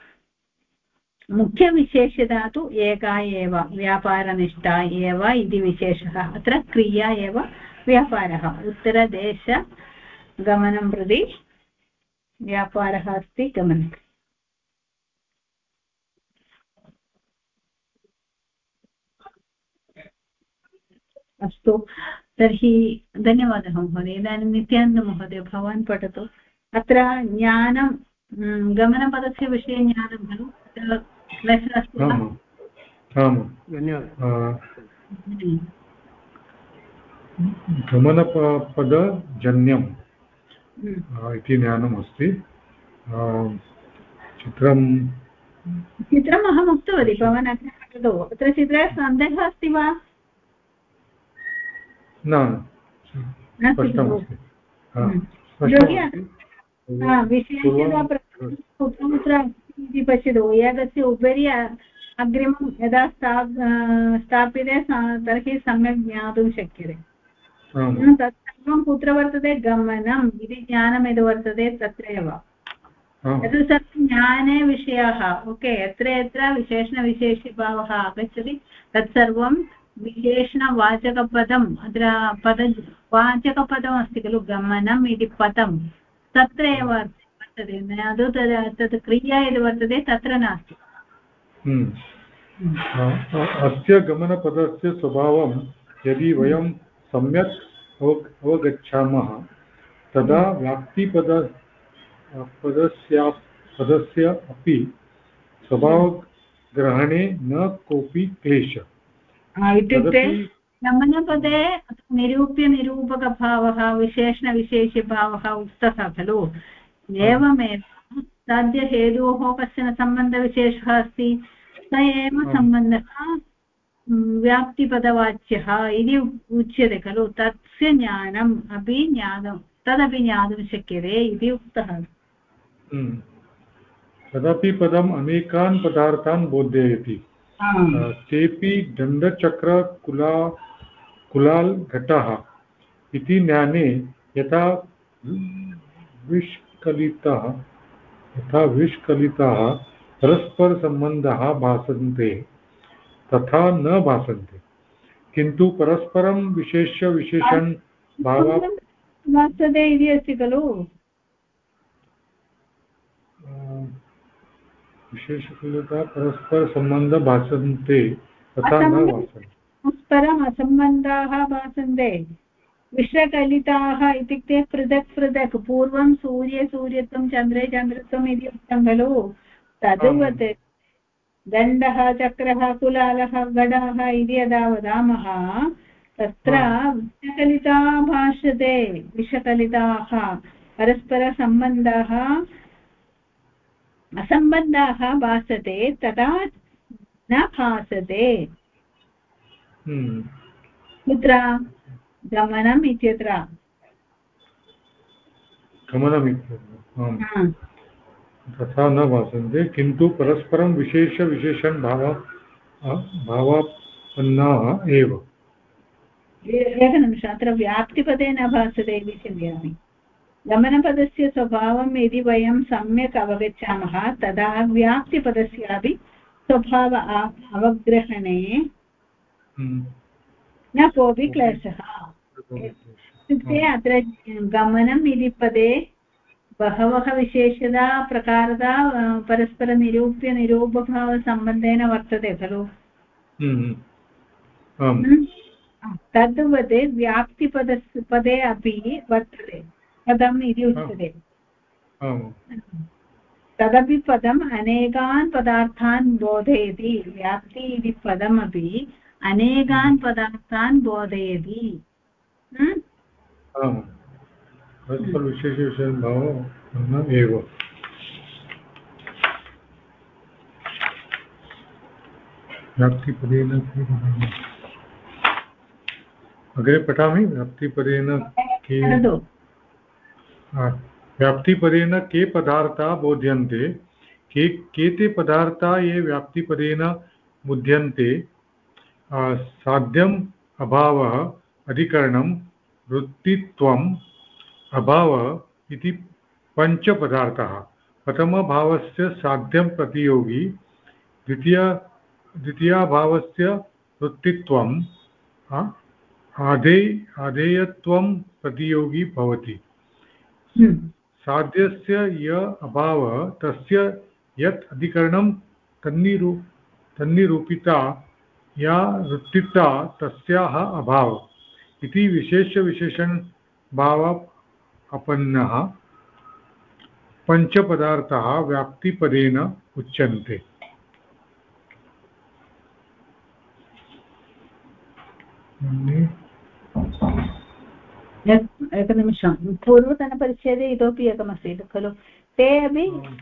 मुख्यविशेषता तु एका एव व्यापारनिष्ठा एव इति विशेषः अत्र क्रिया एव व्यापारः उत्तरदेशगमनं प्रति व्यापारः अस्ति गमनम् अस्तु तर्हि धन्यवादः महोदय इदानीं नित्यानन्दमहोदय भवान् पठतु अत्र ज्ञानं गमनपदस्य विषये ज्ञानं खलु गमनपदजन्यम् इति ज्ञानम् अस्ति चित्रम् अहम् उक्तवती भवान् अग्रे पठतु अत्र चित्रे सन्देहः अस्ति वा विशेषता कुत्र अस्ति इति पश्यतु एकस्य उपरि अग्रिमं यदा स्थाप्यते तर्हि सम्यक् ज्ञातुं शक्यते तत् सर्वं कुत्र वर्तते गमनम् इति ज्ञानं यद् वर्तते तत्रैव एतत् सर्वं ज्ञाने विषयाः ओके यत्र यत्र विशेषणविशेषभावः आगच्छति तत्सर्वं विशेषणवाचकपदम् अत्र वाचकपदमस्ति खलु गमनम् इति पदं तत्र एव वर्तते तत् क्रिया यद् वर्तते तत्र नास्ति अस्य गमनपदस्य स्वभावं यदि वयं सम्यक् अवगच्छामः तदा व्याप्तिपदस्य अपि स्वभावग्रहणे न कोऽपि क्लेशः इत्युक्ते गमनपदे निरूप्यनिरूपकभावः विशेषणविशेषभावः उक्तः खलु एवमेव साध्यहेतोः कश्चन सम्बन्धविशेषः अस्ति स एव सम्बन्धः व्याप्तिपदवाच्यः इति उच्यते खलु तस्य ज्ञानम् अपि तदपि ज्ञातुं शक्यते इति उक्तः तदपि पदम् अनेकान् पदार्थान् बोधयति तेऽपि दण्डचक्रकुलाल् घटः इति ज्ञाने यथा विष्कलिताः परस्परसम्बन्धाः भासन्ते तथा न भासन्ते किन्तु परस्परं विशेषण भावः भासते इति अस्ति खलु विशेषकलिता परस्परसम्बन्धः भासन्ते तथा न भासन्ते परस्परम् असम्बन्धाः भासन्ते विश्वकलिताः इत्युक्ते पृथक् पृथक् पूर्वं सूर्ये सूर्यत्वं चन्द्रे चन्द्रत्वम् इति उक्तं खलु तद्वत् दण्डः चक्रः कुलालः गडः इति यदा वदामः तत्र विषकलिता भाषते विषकलिताः परस्परसम्बन्धाः असम्बन्धाः भासते तदा न भासते कुत्र गमनम् इत्यत्र तथा न भासन्ते किन्तु परस्परं विशेषण भावापन्नाः एव एकनिमिषम् अत्र व्याप्तिपदे न भासते इति चिन्तयामि गमनपदस्य स्वभावं यदि वयं सम्यक् अवगच्छामः तदा व्याप्तिपदस्यापि स्वभाव अवग्रहणे न कोऽपि क्लेशः इत्युक्ते अत्र गमनम् इति पदे बहवः विशेषता प्रकारता परस्परनिरूप्यनिरूपभावसम्बन्धेन वर्तते खलु तद्वत् व्याप्तिपदे अपि वर्तते पदम् इति उच्यते तदपि पदम् अनेकान् पदार्थान् बोधयति व्याप्ति इति पदमपि अनेकान् पदार्थान् बोधयति आम् परस्परविशेषविषयभावः एव व्याप्तिपदेन अग्रे पठामि व्याप्तिपदेन के व्याप्तिपदेन के पदार्था बोध्यन्ते के ते पदार्था ये व्याप्तिपदेन बुध्यन्ते साध्यम् अभावः अधिकरणं वृत्तित्वम् अभावः इति पञ्चपदार्थाः प्रथमभावस्य साध्यं प्रतियोगी द्वितीयाभावस्य वृत्तित्वम् आधेयत्वं प्रतियोगी भवति साध्यस्य य अभावः तस्य यत् अधिकरणं तन्निरूपिता या वृत्तिता तस्याः अभावः इति विशेषविशेषणभावापन्नः पञ्चपदार्थाः व्याप्तिपदेन उच्यन्ते एकनिमिषं पूर्वतनपरिच्छेदे इतोपि एकमस्ति खलु ते अपि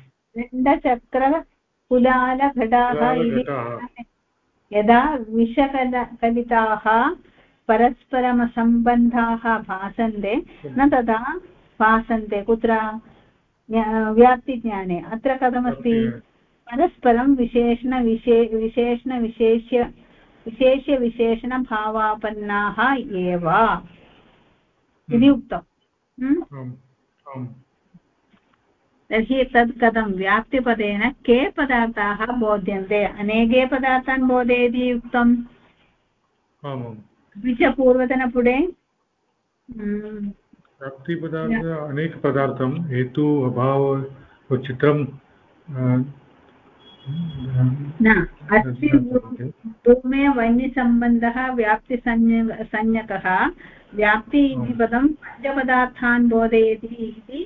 दण्डचक्रकुलालघटाः यदा विषकलिताः परस्परसम्बन्धाः भासन्ते न तदा भासन्ते कुत्र व्याप्तिज्ञाने अत्र कथमस्ति परस्परं विशेष्यविशेषणभावापन्नाः एव इति उक्तम् तर्हि तत् कथं व्याप्तिपदेन के पदार्थाः बोध्यन्ते अनेके पदार्थान् बोधयति उक्तम् अपि च पूर्वतनपुटे व्याप्तिपदार्थ अनेक पदार्थं हेतु अभाव चित्रं न अस्ति धूमे वह्निसम्बन्धः व्याप्तिसंज्ञकः व्याप्ति इति पदं पञ्चपदार्थान् बोधयति इति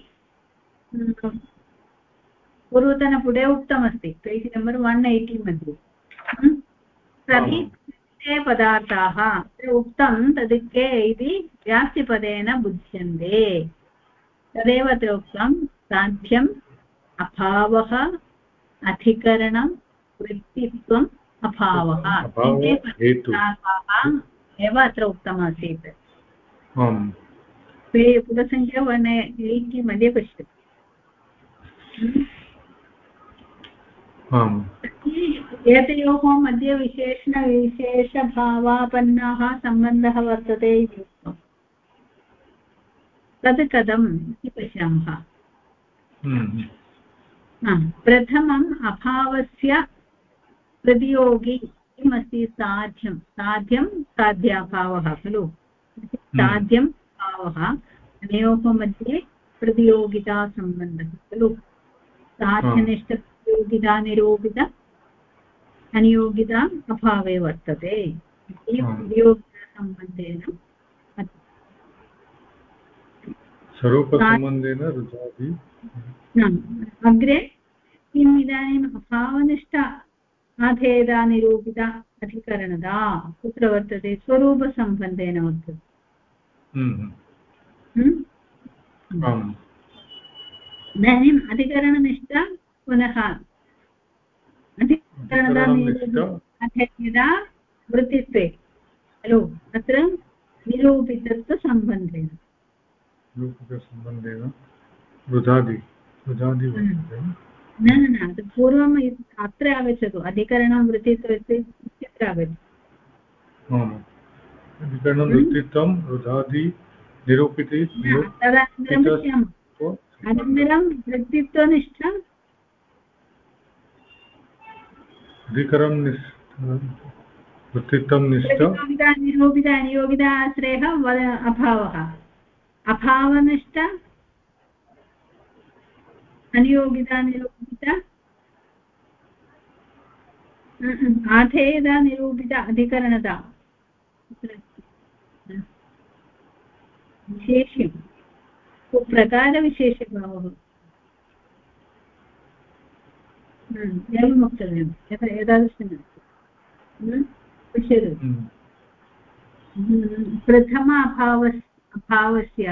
पूर्वतनपुटे उक्तमस्ति पेज् नम्बर् 180 मध्ये तर्हि ते पदार्थाः उक्तं तद् के इति व्याप्तिपदेन बुध्यन्ते तदेव अत्र उक्तं साध्यम् अभावः अधिकरणं वृत्तित्वम् अभावः एते पदार्थाः एव अत्र उक्तमासीत् पुटसङ्ख्या 180 मध्ये पश्यतु एतयोः मध्ये विशेषभावापन्नाः सम्बन्धः वर्तते इति उक्तं तद् कथम् इति पश्यामः प्रथमम् अभावस्य प्रतियोगी किमस्ति साध्याभावः खलु साध्यं भावः अनयोः मध्ये प्रतियोगितासम्बन्धः खलु साध्यनिष्ठप्रतियोगिता निरूपित अनियोगिता अभावे वर्तते प्रतियोगितासम्बन्धेन स्वरूपसम्बन्धेन अग्रे किम् इदानीम् अभावनिष्ठ आधेयता निरूपिता अधिकरणता कुत्र वर्तते स्वरूपसम्बन्धेन वर्तते इदानीम् अधिकरणनिष्ठा पुनः अधिकरणता वृत्तित्वे खलु अत्र निरूपितत्वसम्बन्धेन न पूर्वम् अत्र आगच्छतु अधिकरणं वृत्तित्वस्य इत्यत्र आगच्छतु अधिकरणं वृत्तित्वं रुधादि निरूपिते तदनन्तरं पश्यामः अनन्तरं वृत्तित्वनिष्ठा अधिकरणं वृत्तित्वं निष्ठा निरूपित अनियोगिता आश्रयः अभावः अभावनिष्ठ अनियोगिता निरूपिता आधेयता निरूपित अधिकरणता विशेष्यं प्रकारविशेषभावः एवं वक्तव्यं एतादृशं पश्यतु प्रथम अभावस्य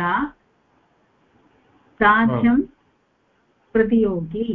साध्यं प्रतियोगी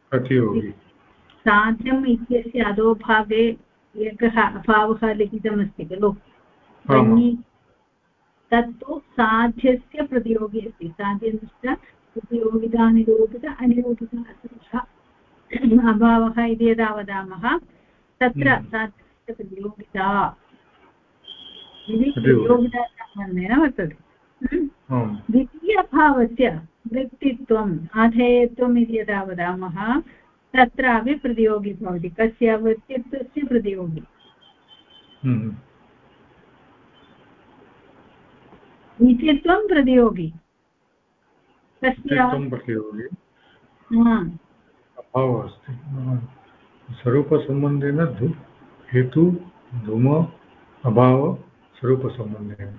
साध्यम् इत्यस्य अधोभागे एकः अभावः लिखितमस्ति खलु वह्नि तत्तु साध्यस्य प्रतियोगी अस्ति साध्यनिष्ठ प्रतियोगितानिरूपित अनिरूपितः अभावः इति यदा वदामः तत्र साध्यस्य प्रतियोगिता इति प्रतियोगितासम्बन्धेन वर्तते द्वितीयभावस्य वृत्तित्वम् आधेयत्वम् इति यदा वदामः तत्रापि प्रतियोगी भवति कस्य वृत्तित्वस्य प्रतियोगी नित्यत्वं प्रतियोगी कस्य अभावः अस्ति स्वरूपसम्बन्धेन हेतु धूम अभाव स्वरूपसम्बन्धेन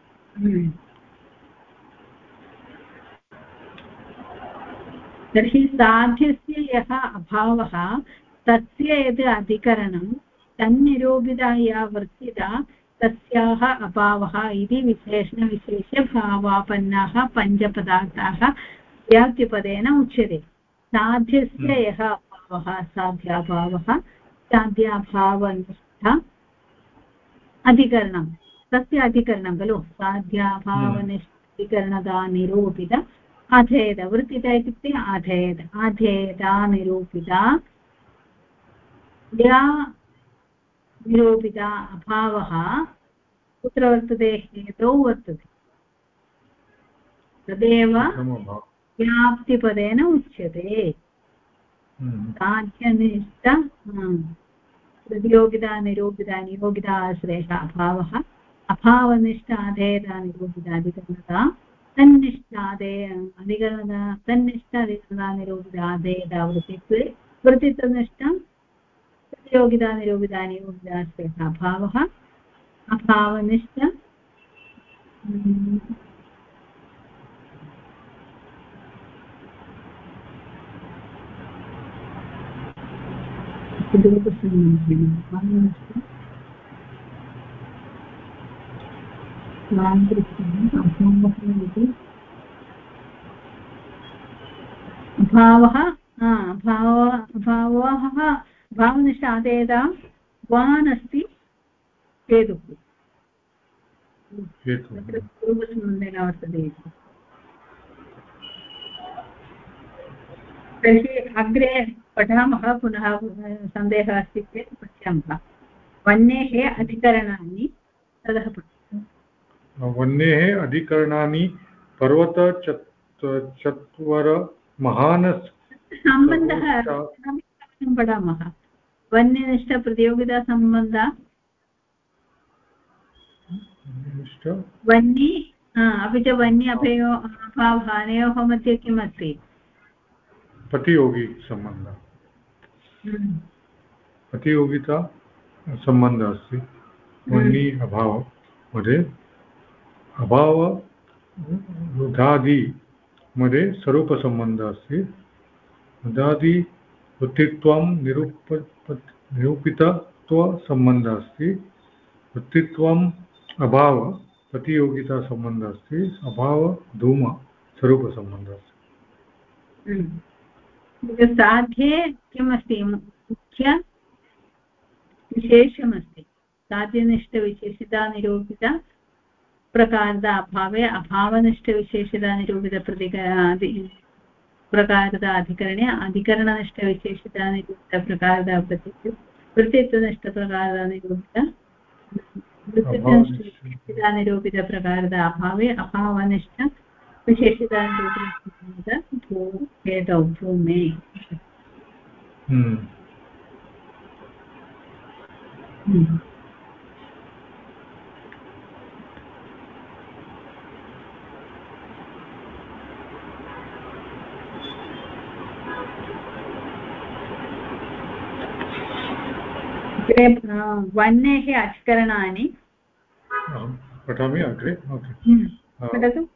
तर्हि साध्यस्य यः अभावः तस्य यद् अधिकरणं तन्निरूपिता या वर्तिता तस्याः अभावः इति विशेषणविशेषभावापन्नाः पञ्चपदार्थाः व्याप्तिपदेन उच्यते साध्यस्य यः अभावः साध्याभावः साध्याभावनिष्ठ अधिकरणं तस्य अधिकरणं खलु साध्याभावनिष्ठीकरणता निरूपित अधेद वृत्तिता इत्युक्ते अधेदा निरूपिता या निरूपिता अभावः कुत्र वर्तते हेतौ वर्तते तदेव व्याप्तिपदेन उच्यते साध्यनिष्ठ प्रतियोगिता निरूपिता नियोगिता आश्रयः अभावः अभावनिष्ठ अधेयता निरूपिता अधिकरणता अधिकरणता तन्निष्ठ अधिकरणता निरूपिता अधेयता वृत्तित्वनिष्ठं प्रतियोगिता निरूपिता नियोगिता आश्रयः अभावः अभावनिष्ठ भावनिष्ठ आदेयता वान् अस्ति हेतुः पूर्वसम्बन्धेन वर्तते तर्हि अग्रे पठामः पुनः सन्देहः अस्ति चेत् पश्यामः वह्नेः अधिकरणानि ततः वह्नेः अधिकरणानि पर्वतचत्वर महान् सम्बन्धः पठामः वह्निनिष्ठ प्रतियोगितासम्बन्ध वह्नि अपि च वह्नि अभावः अनयोः मध्ये किम् अस्ति प्रतियोगी सम्बन्धः प्रतियोगिता सम्बन्धः अस्ति वह्नि अभाव मध्ये अभाव उदादि मध्ये स्वरूपसम्बन्धः अस्ति उदादि वृत्तित्वं निरूपितत्वसम्बन्धः अस्ति वृत्तित्वम् अभाव प्रतियोगितासम्बन्धः अस्ति अभाव धूम स्वरूपसम्बन्धः अस्ति साध्ये किमस्ति मुख्य विशेषमस्ति साध्यनिष्ठविशेषता निरूपित प्रकारद अभावे अभावनिष्ठविशेषता निरूपित प्रकारद अधिकरणे अधिकरणनिष्ठविशेषता निरूपित प्रकारद वृत्तित्वनिष्ठप्रकारद निरूपित वृत्तित्वनिष्ठविशेषता निरूपित प्रकारद अभावे अभावनिष्ठ विशेषता निरूपित हेतौ भूमे वह्नेः अधिकरणानि पठामि अग्रे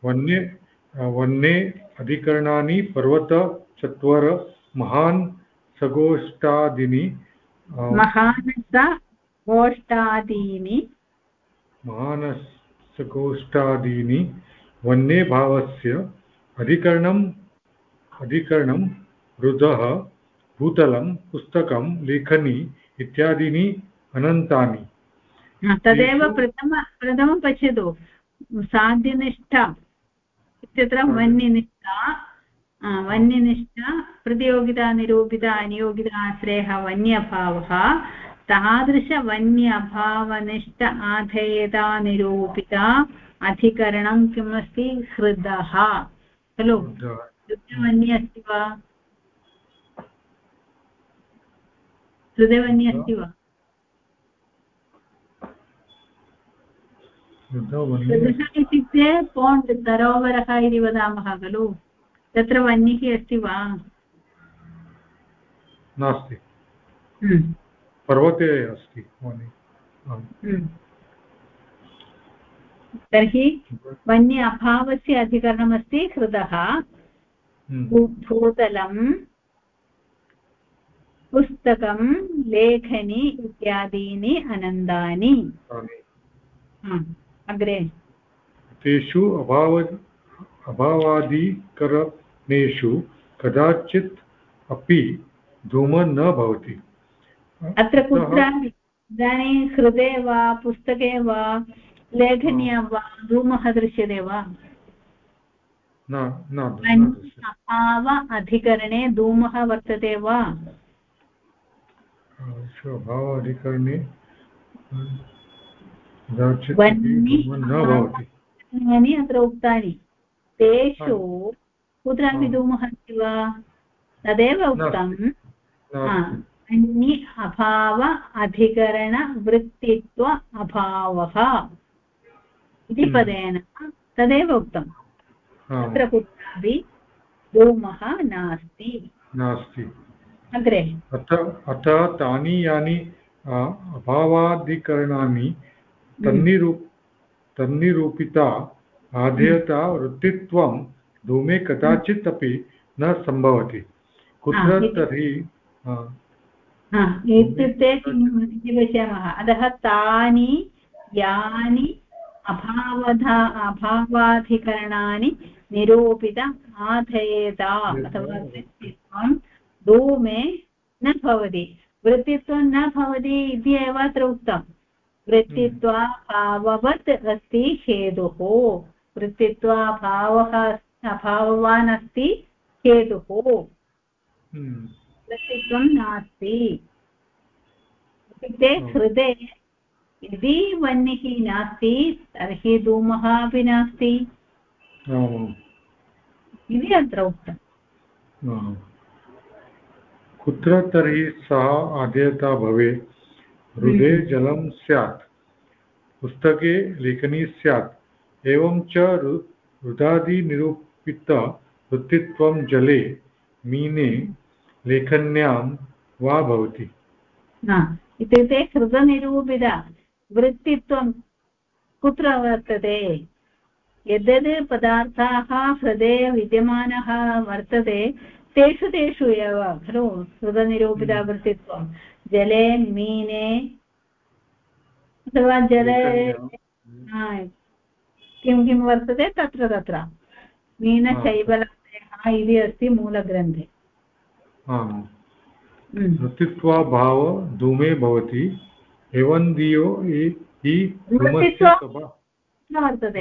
वह्ने अधिकरणानि पर्वतचत्वर महान् सगोष्ठादीनि महानसगोष्ठादीनि वन्ये भावस्य अधिकरणं रुदः भूतलं पुस्तकं लेखनी इत्यादीनि अनन्तानि तदेव प्रथमं पश्यतु साध्यनिष्ठा इत्यत्र वन्यनिष्ठा प्रतियोगिता निरूपिता अनियोगिता आश्रयः वन्यभावः तादृश वन्य अभावनिष्ठ आधेयता निरूपिता अधिकरणं किम् अस्ति हृदः खलु हृदयवन्य अस्ति वा हृदयवन्य अस्ति वा हृदः इत्युक्ते पोण्ड् सरोवरः इति वदामः खलु तत्र वह्निः अस्ति वा नास्ति पर्वते अस्ति तर्हि वन्य अभावस्य अधिकरणमस्ति हृदः भूतलं पुस्तकं लेखनी इत्यादीनि अनन्तानि अग्रे तेषु अभावादिकरणेषु कदाचित् अपि धूमः न भवति अत्र कुत्रापि इदानीं हृदे वा पुस्तके वा लेखन्यां वा धूमः दृश्यते वा अभाव अधिकरणे धूमः वर्तते वा अभाव अधिकरणे वह्नि अत्र उक्तानि तेषु कुत्रापि धूमः अस्ति वा तदेव उक्तं वह्नि अभाव अधिकरणवृत्तित्व अभावः इति पदेन तदेव उक्तम् अत्र कुत्रापि धूमः नास्ति अग्रे अतः तानि यानि अभावादिकरणानि तन्निरूपिता आधेयता वृत्तित्वं धूमे कदाचित् अपि न सम्भवति कुत्र तर्हि इत्युक्ते किम् इति पश्यामः अतः तानि यानि अभावाधिकरणानि निरूपित आधेयता अथवा वृत्तित्वं धूमे न भवति वृत्तित्वं न भवति इति एव अत्र उक्तं वृत्तित्वाभाववत् अस्ति हेतुः वृत्तित्वाभावः अभाववान् अस्ति हेतुः वृत्तित्वं नास्ति इत्युक्ते हृदे यदि वह्निः नास्ति तर्हि धूमः अपि नास्ति इति अत्र उक्तम् कुत्र तर्हि सः आधेयता भवेत् हृदे जलं स्यात् पुस्तके लेखनी स्यात् एवं च हृदादिनिरूपित वृत्तित्वं जले मीने लेखन्यां वा भवति इत्युक्ते हृदनिरूपित वृत्तित्वं कुत्र वर्तते यद्यद् पदार्थाः हृदे विद्यमानः वर्तते तेषु एव खलु हृदनिरूपितवृत्तित्वं जले मीने अथवा जले किं वर्तते तत्र मीनशैवलः इति अस्ति मूलग्रन्थे वृत्तित्वाभाव धूमे भवति एवं दियो हि धूमस्य वर्तते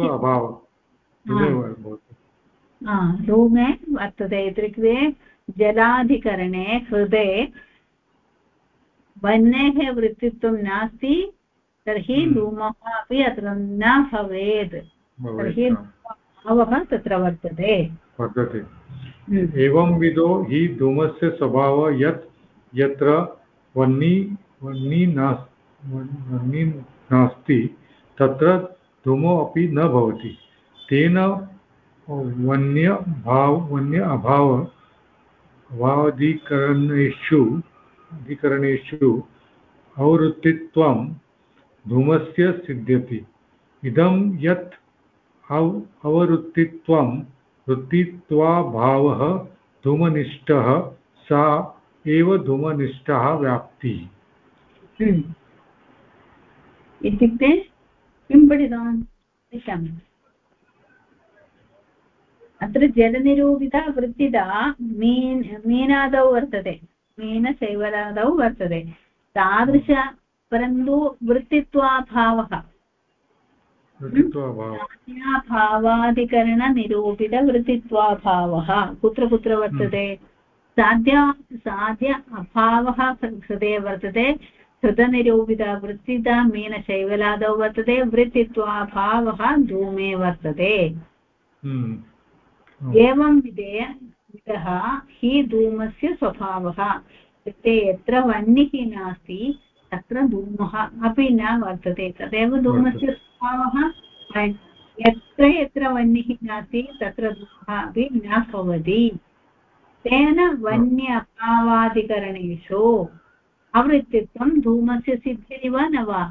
धूमे वर्तते इत्युक्ते जलाधिकरणे हृदे वह्नेः वृत्तित्वं नास्ति तर्हि धूमः अपि अत्र न भवेत् तर्हि भावः तत्र वर्तते एवं विधो हि धूमस्य स्वभावः यत्र वह्नि नास्ति तत्र धूमो अपि न भवति तेन वन्य अभावादिकरणेषु अवृत्तित्वं धूमस्य सिद्ध्यति इदं यत् अवृत्तित्वं वृत्तित्वाभावः धूमनिष्ठः सा एव धूमनिष्ठः व्याप्तिः। इत्युक्ते किं पठितवान् पश्यामि। अत्र जलनिरूपिता वृत्तिदा मीनादौ वर्तते, मीनशैवलादौ वर्तते तादृश, परन्तु वृत्तित्वाभावः, साध्याभावाधिकरणनिरूपितवृत्तित्वाभावः कुत्र कुत्र वर्तते? साध्य अभावः हृदये वर्तते, हृदनिरूपितवृत्तिदा मीनशैवलादौ वर्तते, वृत्तित्वाभावः धूमे वर्तते। एवं विधः हि धूमस्य स्वभावः। इत्युक्ते यत्र वह्निः नास्ति तत्र धूमः अपि न वर्तते, तदेव धूमस्य स्वभावः। यत्र यत्र वह्निः नास्ति तत्र धूमः अपि न भवति। तेन वह्नि अभावादिकरणेषु अवृत्तित्वं धूमस्य सिद्ध्यति वा न वा?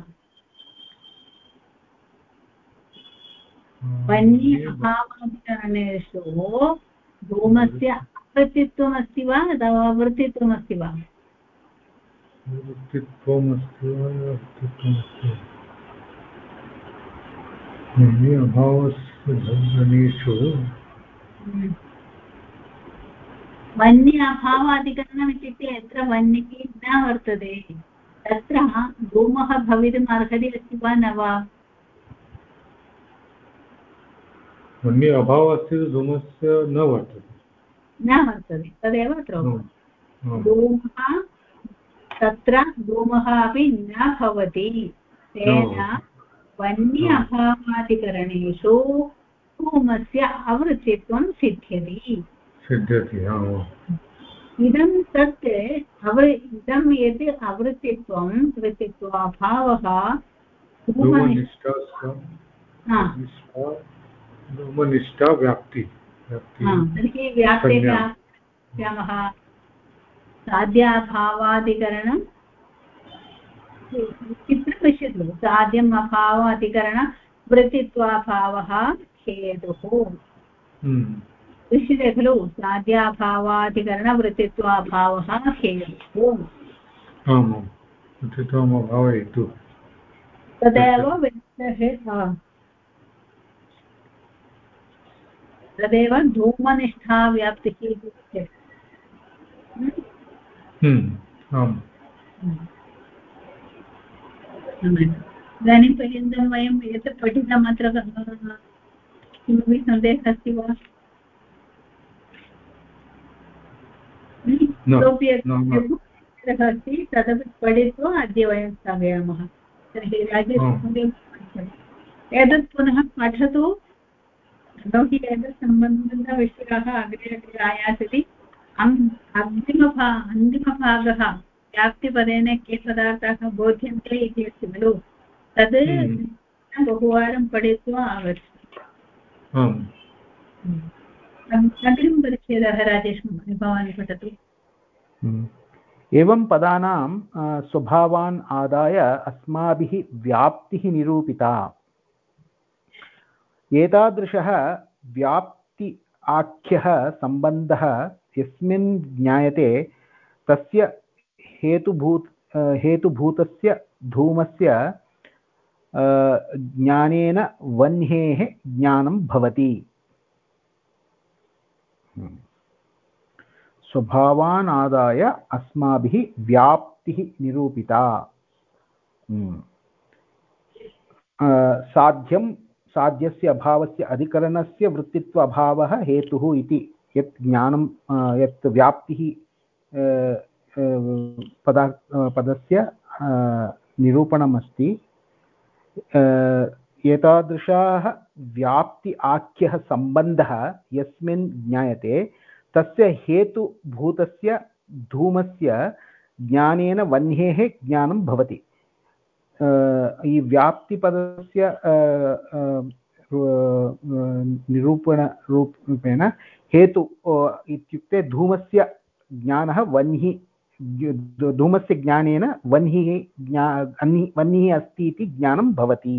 वह्नि अभावादिकरणेषु धूमस्य अवृत्तित्वमस्ति वा अथवा वृत्तित्वमस्ति वा? वह्नि अभावस्य धूमेषु वह्नि अभावादिकरणम् इत्युक्ते यत्र वह्निः न वर्तते तत्र धूमः भवितुम् अर्हति अस्ति वा न वा? वह्नि अभावः अस्ति धूमस्य न वर्तते, तदेव अत्र धूमः, तत्र धूमः अपि न भवति। तेन वह्नि अभावादिकरणेषु धूमस्य अवृत्तित्वं सिद्ध्यति। इदं तत् इदं यत् अवृत्तित्वं वृत्तित्वाभावः धूमनिष्ठा व्याप्ति। तर्हि व्याप्तेः पश्यामः। साध्याभावादिकरणं चित्रं पश्यतु। साध्यम् अभावादिकरण वृत्तित्वाभावः हेतुः दृश्यते खलु? साध्याभावादिकरणवृत्तित्वाभावः हेतुः। तदेव तदेव धूमनिष्ठा व्याप्तिः इत्युच्यते। इदानीं पर्यन्तं वयं यत् पठितम् अत्र किमपि सन्देहः अस्ति वा? इतोपि अस्ति, तदपि पठित्वा अद्य वयं स्थापयामः। तर्हि राजेश महोदय एतत् पुनः पठतु। यतोहि एतत् सम्बन्धितविषयाः अग्रे अग्रे आयास्यति। अन्तिमभागः व्याप्तिपदेन के पदार्थाः बोध्यन्ते इति अस्ति खलु, तद् बहुवारं पठित्वा आगच्छतु। अग्रिमपरिच्छेदः राजेश महोदय भवान् पठतु। एवं पदानां स्वभावान् आदाय अस्माभिः व्याप्तिः निरूपिता। एतादृशः व्याप्ति आख्यः सम्बन्धः यस्मिन् ज्ञायते तस्य हेतुभूतस्य धूमस्य ज्ञानेन वह्नेः ज्ञानं भवति। स्वभावान् आदाय अस्माभिः व्याप्तिः निरूपिता। साध्यस्य अभावस्य अधिकरणस्य वृत्तित्व अभावः हेतुः इति यत् ज्ञानं, यत् व्याप्तिः पदस्य निरूपणमस्ति। एतादृशाः व्याप्ति आख्यः सम्बन्धः यस्मिन् ज्ञायते तस्य हेतुभूतस्य धूमस्य ज्ञानेन वह्नेः ज्ञानं भवति। ई व्याप्तिपदस्य निरूपणरूपेण हेतु इत्युक्ते धूमस्य ज्ञानः वह्निः, धूमस्य ज्ञानेन वह्निः अस्ति इति ज्ञानं भवति।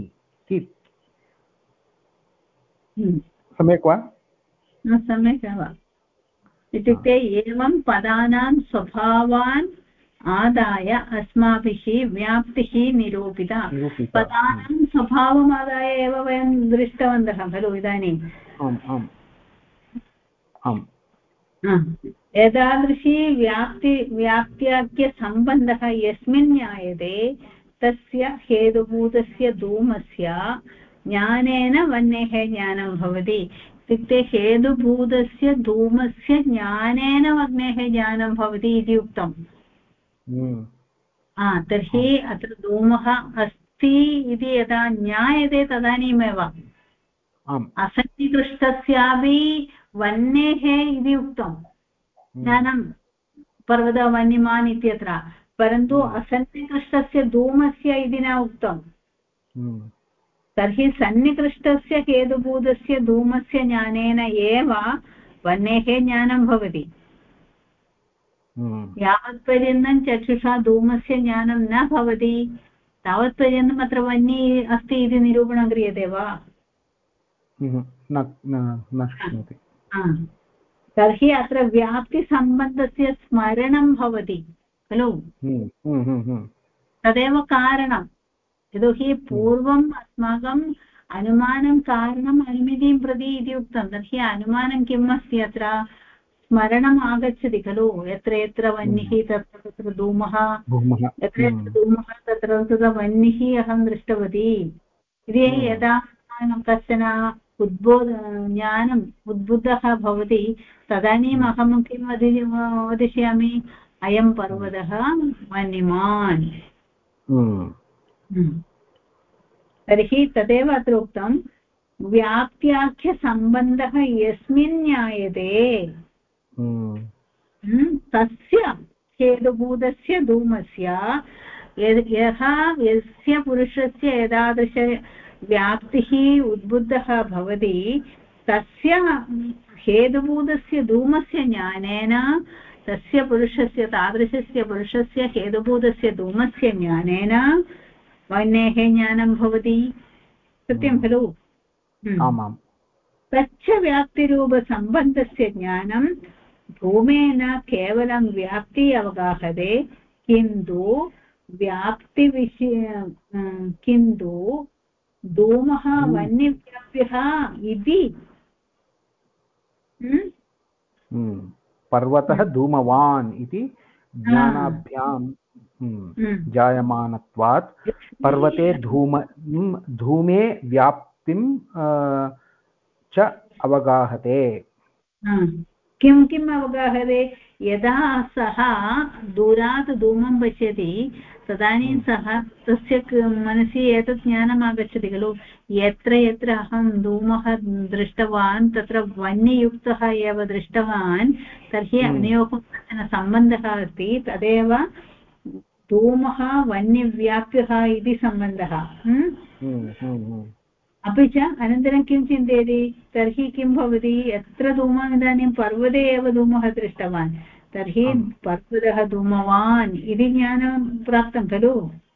सम्यक् वा? सम्यक् वा? इत्युक्ते एवं पदानां स्वभावान् आदाय अस्माभिः व्याप्तिः निरूपिता निरूपिता। पदानां स्वभावम् आदाय एव वयं दृष्टवन्तः खलु इदानीम् आम् आम् आम् एतादृशी व्याप्त्याख्यसम्बन्धः यस्मिन् ज्ञायते तस्य हेतुभूतस्य धूमस्य ज्ञानेन वह्नेः ज्ञानं भवति इत्युक्ते हेतुभूतस्य धूमस्य ज्ञानेन वह्नेः ज्ञानं भवति इति उक्तम् तर्हि अत्र धूमः अस्ति इति यदा ज्ञायते तदानीमेव असन्निकृष्टस्यापि वह्नेः इति उक्तं ज्ञानं पर्वतवह्निमान् इत्यत्र परन्तु असन्निकृष्टस्य धूमस्य इति न उक्तम् तर्हि सन्निकृष्टस्य हेतुभूतस्य धूमस्य ज्ञानेन एव वह्नेः ज्ञानं भवति यावत्पर्यन्तं चक्षुषा धूमस्य ज्ञानं न भवति तावत्पर्यन्तम् अत्र वह्निः अस्ति इति निरूपणं क्रियते वा न शक्नोति तर्हि अत्र व्याप्तिसम्बन्धस्य स्मरणं भवति खलु तदेव कारणं यतोहि पूर्वम् अस्माकम् अनुमानं कारणम् अनुमितिं प्रति इति उक्तं तर्हि अनुमानं किम् अस्ति अत्र स्मरणम् आगच्छति खलु यत्र यत्र वह्निः तत्र तत्र धूमः यत्र यत्र धूमः तत्र तत्र वह्निः अहं दृष्टवती इति यदा कश्चन ज्ञानम् उद्बुद्धः भवति तदानीम् अहं किं वदिष्यामि अयं पर्वतः वह्निमान् तर्हि तदेव अत्र उक्तं व्याप्त्याख्यसम्बन्धः यस्मिन् ज्ञायते तस्य हेतुभूतस्य धूमस्य यस्य पुरुषस्य एतादृश व्याप्तिः उद्बुद्धः भवति तस्य हेतुभूतस्य धूमस्य ज्ञानेन तस्य पुरुषस्य तादृशस्य पुरुषस्य हेतुभूतस्य धूमस्य ज्ञानेन वह्नेः ज्ञानं भवति सत्यं खलु आमाम् तच्च व्याप्तिरूपसम्बन्धस्य ज्ञानं धूमेन केवलं व्याप्ति अवगाहते किन्तु किन्तु धूमः वह्निव्याप्यः इति पर्वतः धूमवान् इति ज्ञानाभ्यां जायमानत्वात् पर्वते धूमे व्याप्तिं च अवगाहते किं किम् अवगाहते यदा सः दूरात् धूमं पश्यति तदानीं सः तस्य मनसि एतत् ज्ञानम् आगच्छति खलु यत्र यत्र अहं धूमः दृष्टवान् तत्र वह्नियुक्तः एव दृष्टवान् तर्हि अनयोः कश्चन सम्बन्धः अस्ति तदेव धूमः वह्निव्याप्यः इति सम्बन्धः अपि च अनन्तरं किं चिन्तयति तर्हि किं भवति यत्र धूमम् इदानीं पर्वते एव धूमः दृष्टवान् तर्हि पर्वतः धूमवान् इति ज्ञानं प्राप्तं खलु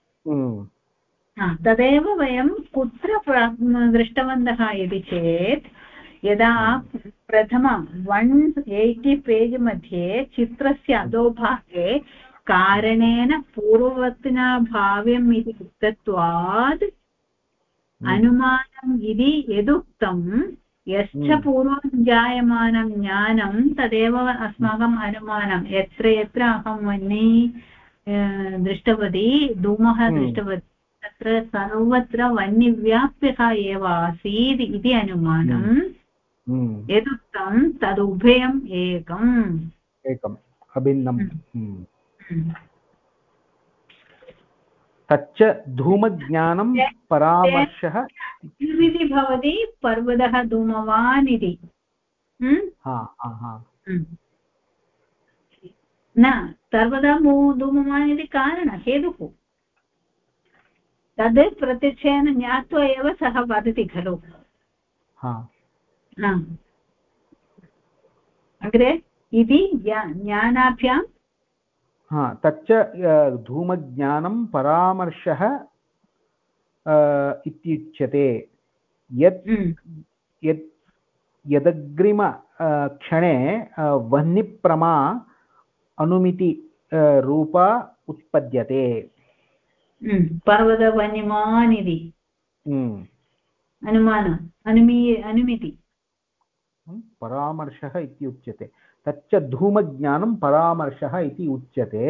तदेव वयं कुत्र दृष्टवन्तः इति चेत् यदा प्रथमं 180 पेज् मध्ये चित्रस्य अधोभागे कारणेन पूर्ववत्ना भाव्यम् इति उक्तत्वात् अनुमानम् इति यदुक्तं यश्च पूर्वं जायमानं ज्ञानं तदेव अस्माकम् अनुमानं यत्र यत्र अहं वह्निः दृष्टवती धूमः दृष्टवती तत्र सर्वत्र वह्निव्याप्यः एव आसीत् इति अनुमानं यदुक्तं तदुभयम् एकम् अभिन्नम् तच्च धूमज्ञानं परामर्शः इति भवति पर्वतः धूमवान् इति न सर्वदा धूमवान् इति कारणं हेतुः तद् प्रत्यक्षेन ज्ञात्वा एव सः वदति खलु अग्रे इति ज्ञानाभ्यां तच्च धूमज्ञानं परामर्शः इत्युच्यते यत् यदग्रिम क्षणे वह्निप्रमा अनुमिति रूपा उत्पद्यते। पर्वतवन्यमान् इति अनुमानम् अनुमिति परामर्शः इति उच्यते। तच्च धूमज्ञानं परामर्शः इति उच्यते।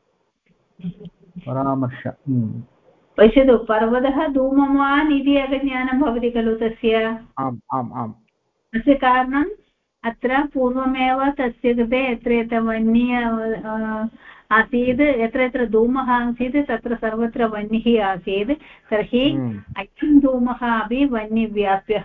परामर्श पश्यतु पर्वतः धूमवान् इति एकं ज्ञानं भवति खलु तस्य। आम् आम् आम्। तस्य कारणम् अत्र पूर्वमेव तस्य कृते यत्र यत्र वह्निः आसीत् यत्र यत्र धूमः आसीत् तत्र सर्वत्र वह्निः आसीत् तर्हि अयं धूमः अपि वह्निव्याप्यः।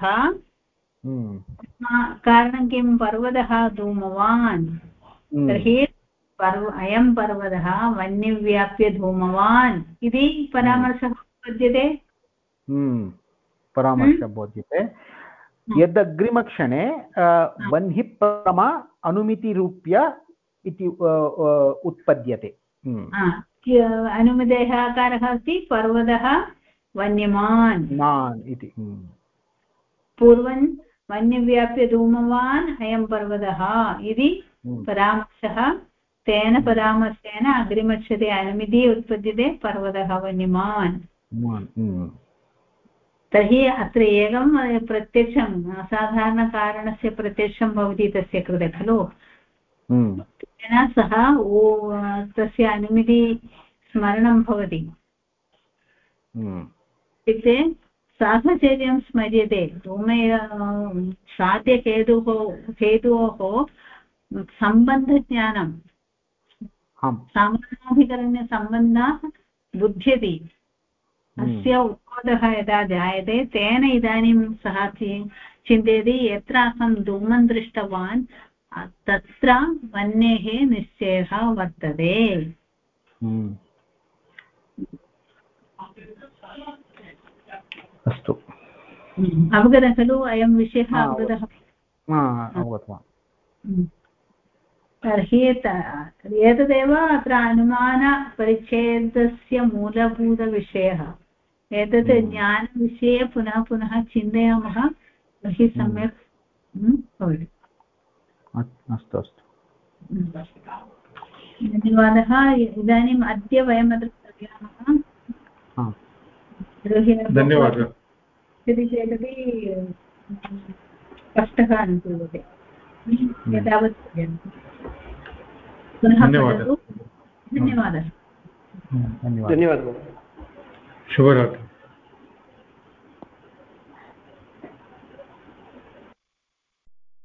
कारणं किं पर्वतः धूमवान् तर्हि अयं पर्वतः वह्निव्याप्य धूमवान् इति परामर्शः उत्पद्यते। परामर्शः बोध्यते। यदग्रिमक्षणे वह्निप्रमा अनुमितिरूप्य इति उत्पद्यते। अनुमितेः आकारः अस्ति पर्वतः वन्यमान् इति। पूर्वं वह्निव्याप्य धूमवान् अयं पर्वतः इति परामर्शः। तेन परामर्शेन अग्रिमक्षते अनुमितिः उत्पद्यते पर्वतः वन्यमान्। तर्हि अत्र एकं प्रत्यक्षम् असाधारणकारणस्य प्रत्यक्षं भवति तस्य कृते खलु। तेन सह तस्य अनुमिति स्मरणं भवति। इत्युक्ते साहचर्यं स्मर्यते। धूमे साध्यहेतोः सम्बन्धज्ञानं सामानाधिकरण्यसम्बन्धः बुध्यति। अस्य उद्बोधः यदा जायते तेन इदानीं सः चिन्तयति यत्र अहं धूमं दृष्टवान् तत्र वह्नेः निश्चयः वर्तते। अस्तु अवगतः खलु अयं विषयः अवगतः। तर्हि एतदेव अत्र अनुमानपरिच्छेदस्य मूलभूतविषयः। एतत् ज्ञानविषये पुनः पुनः चिन्तयामः तर्हि सम्यक् भवति। अस्तु अस्तु धन्यवादः। इदानीम् अद्य वयम् अत्र स्थगयामः। धन्यवादः। यदि चेदपि कष्टः अनुभूयते एतावत् पुनः पठतु। धन्यवादः। धन्यवादः। शुभरात्रिः।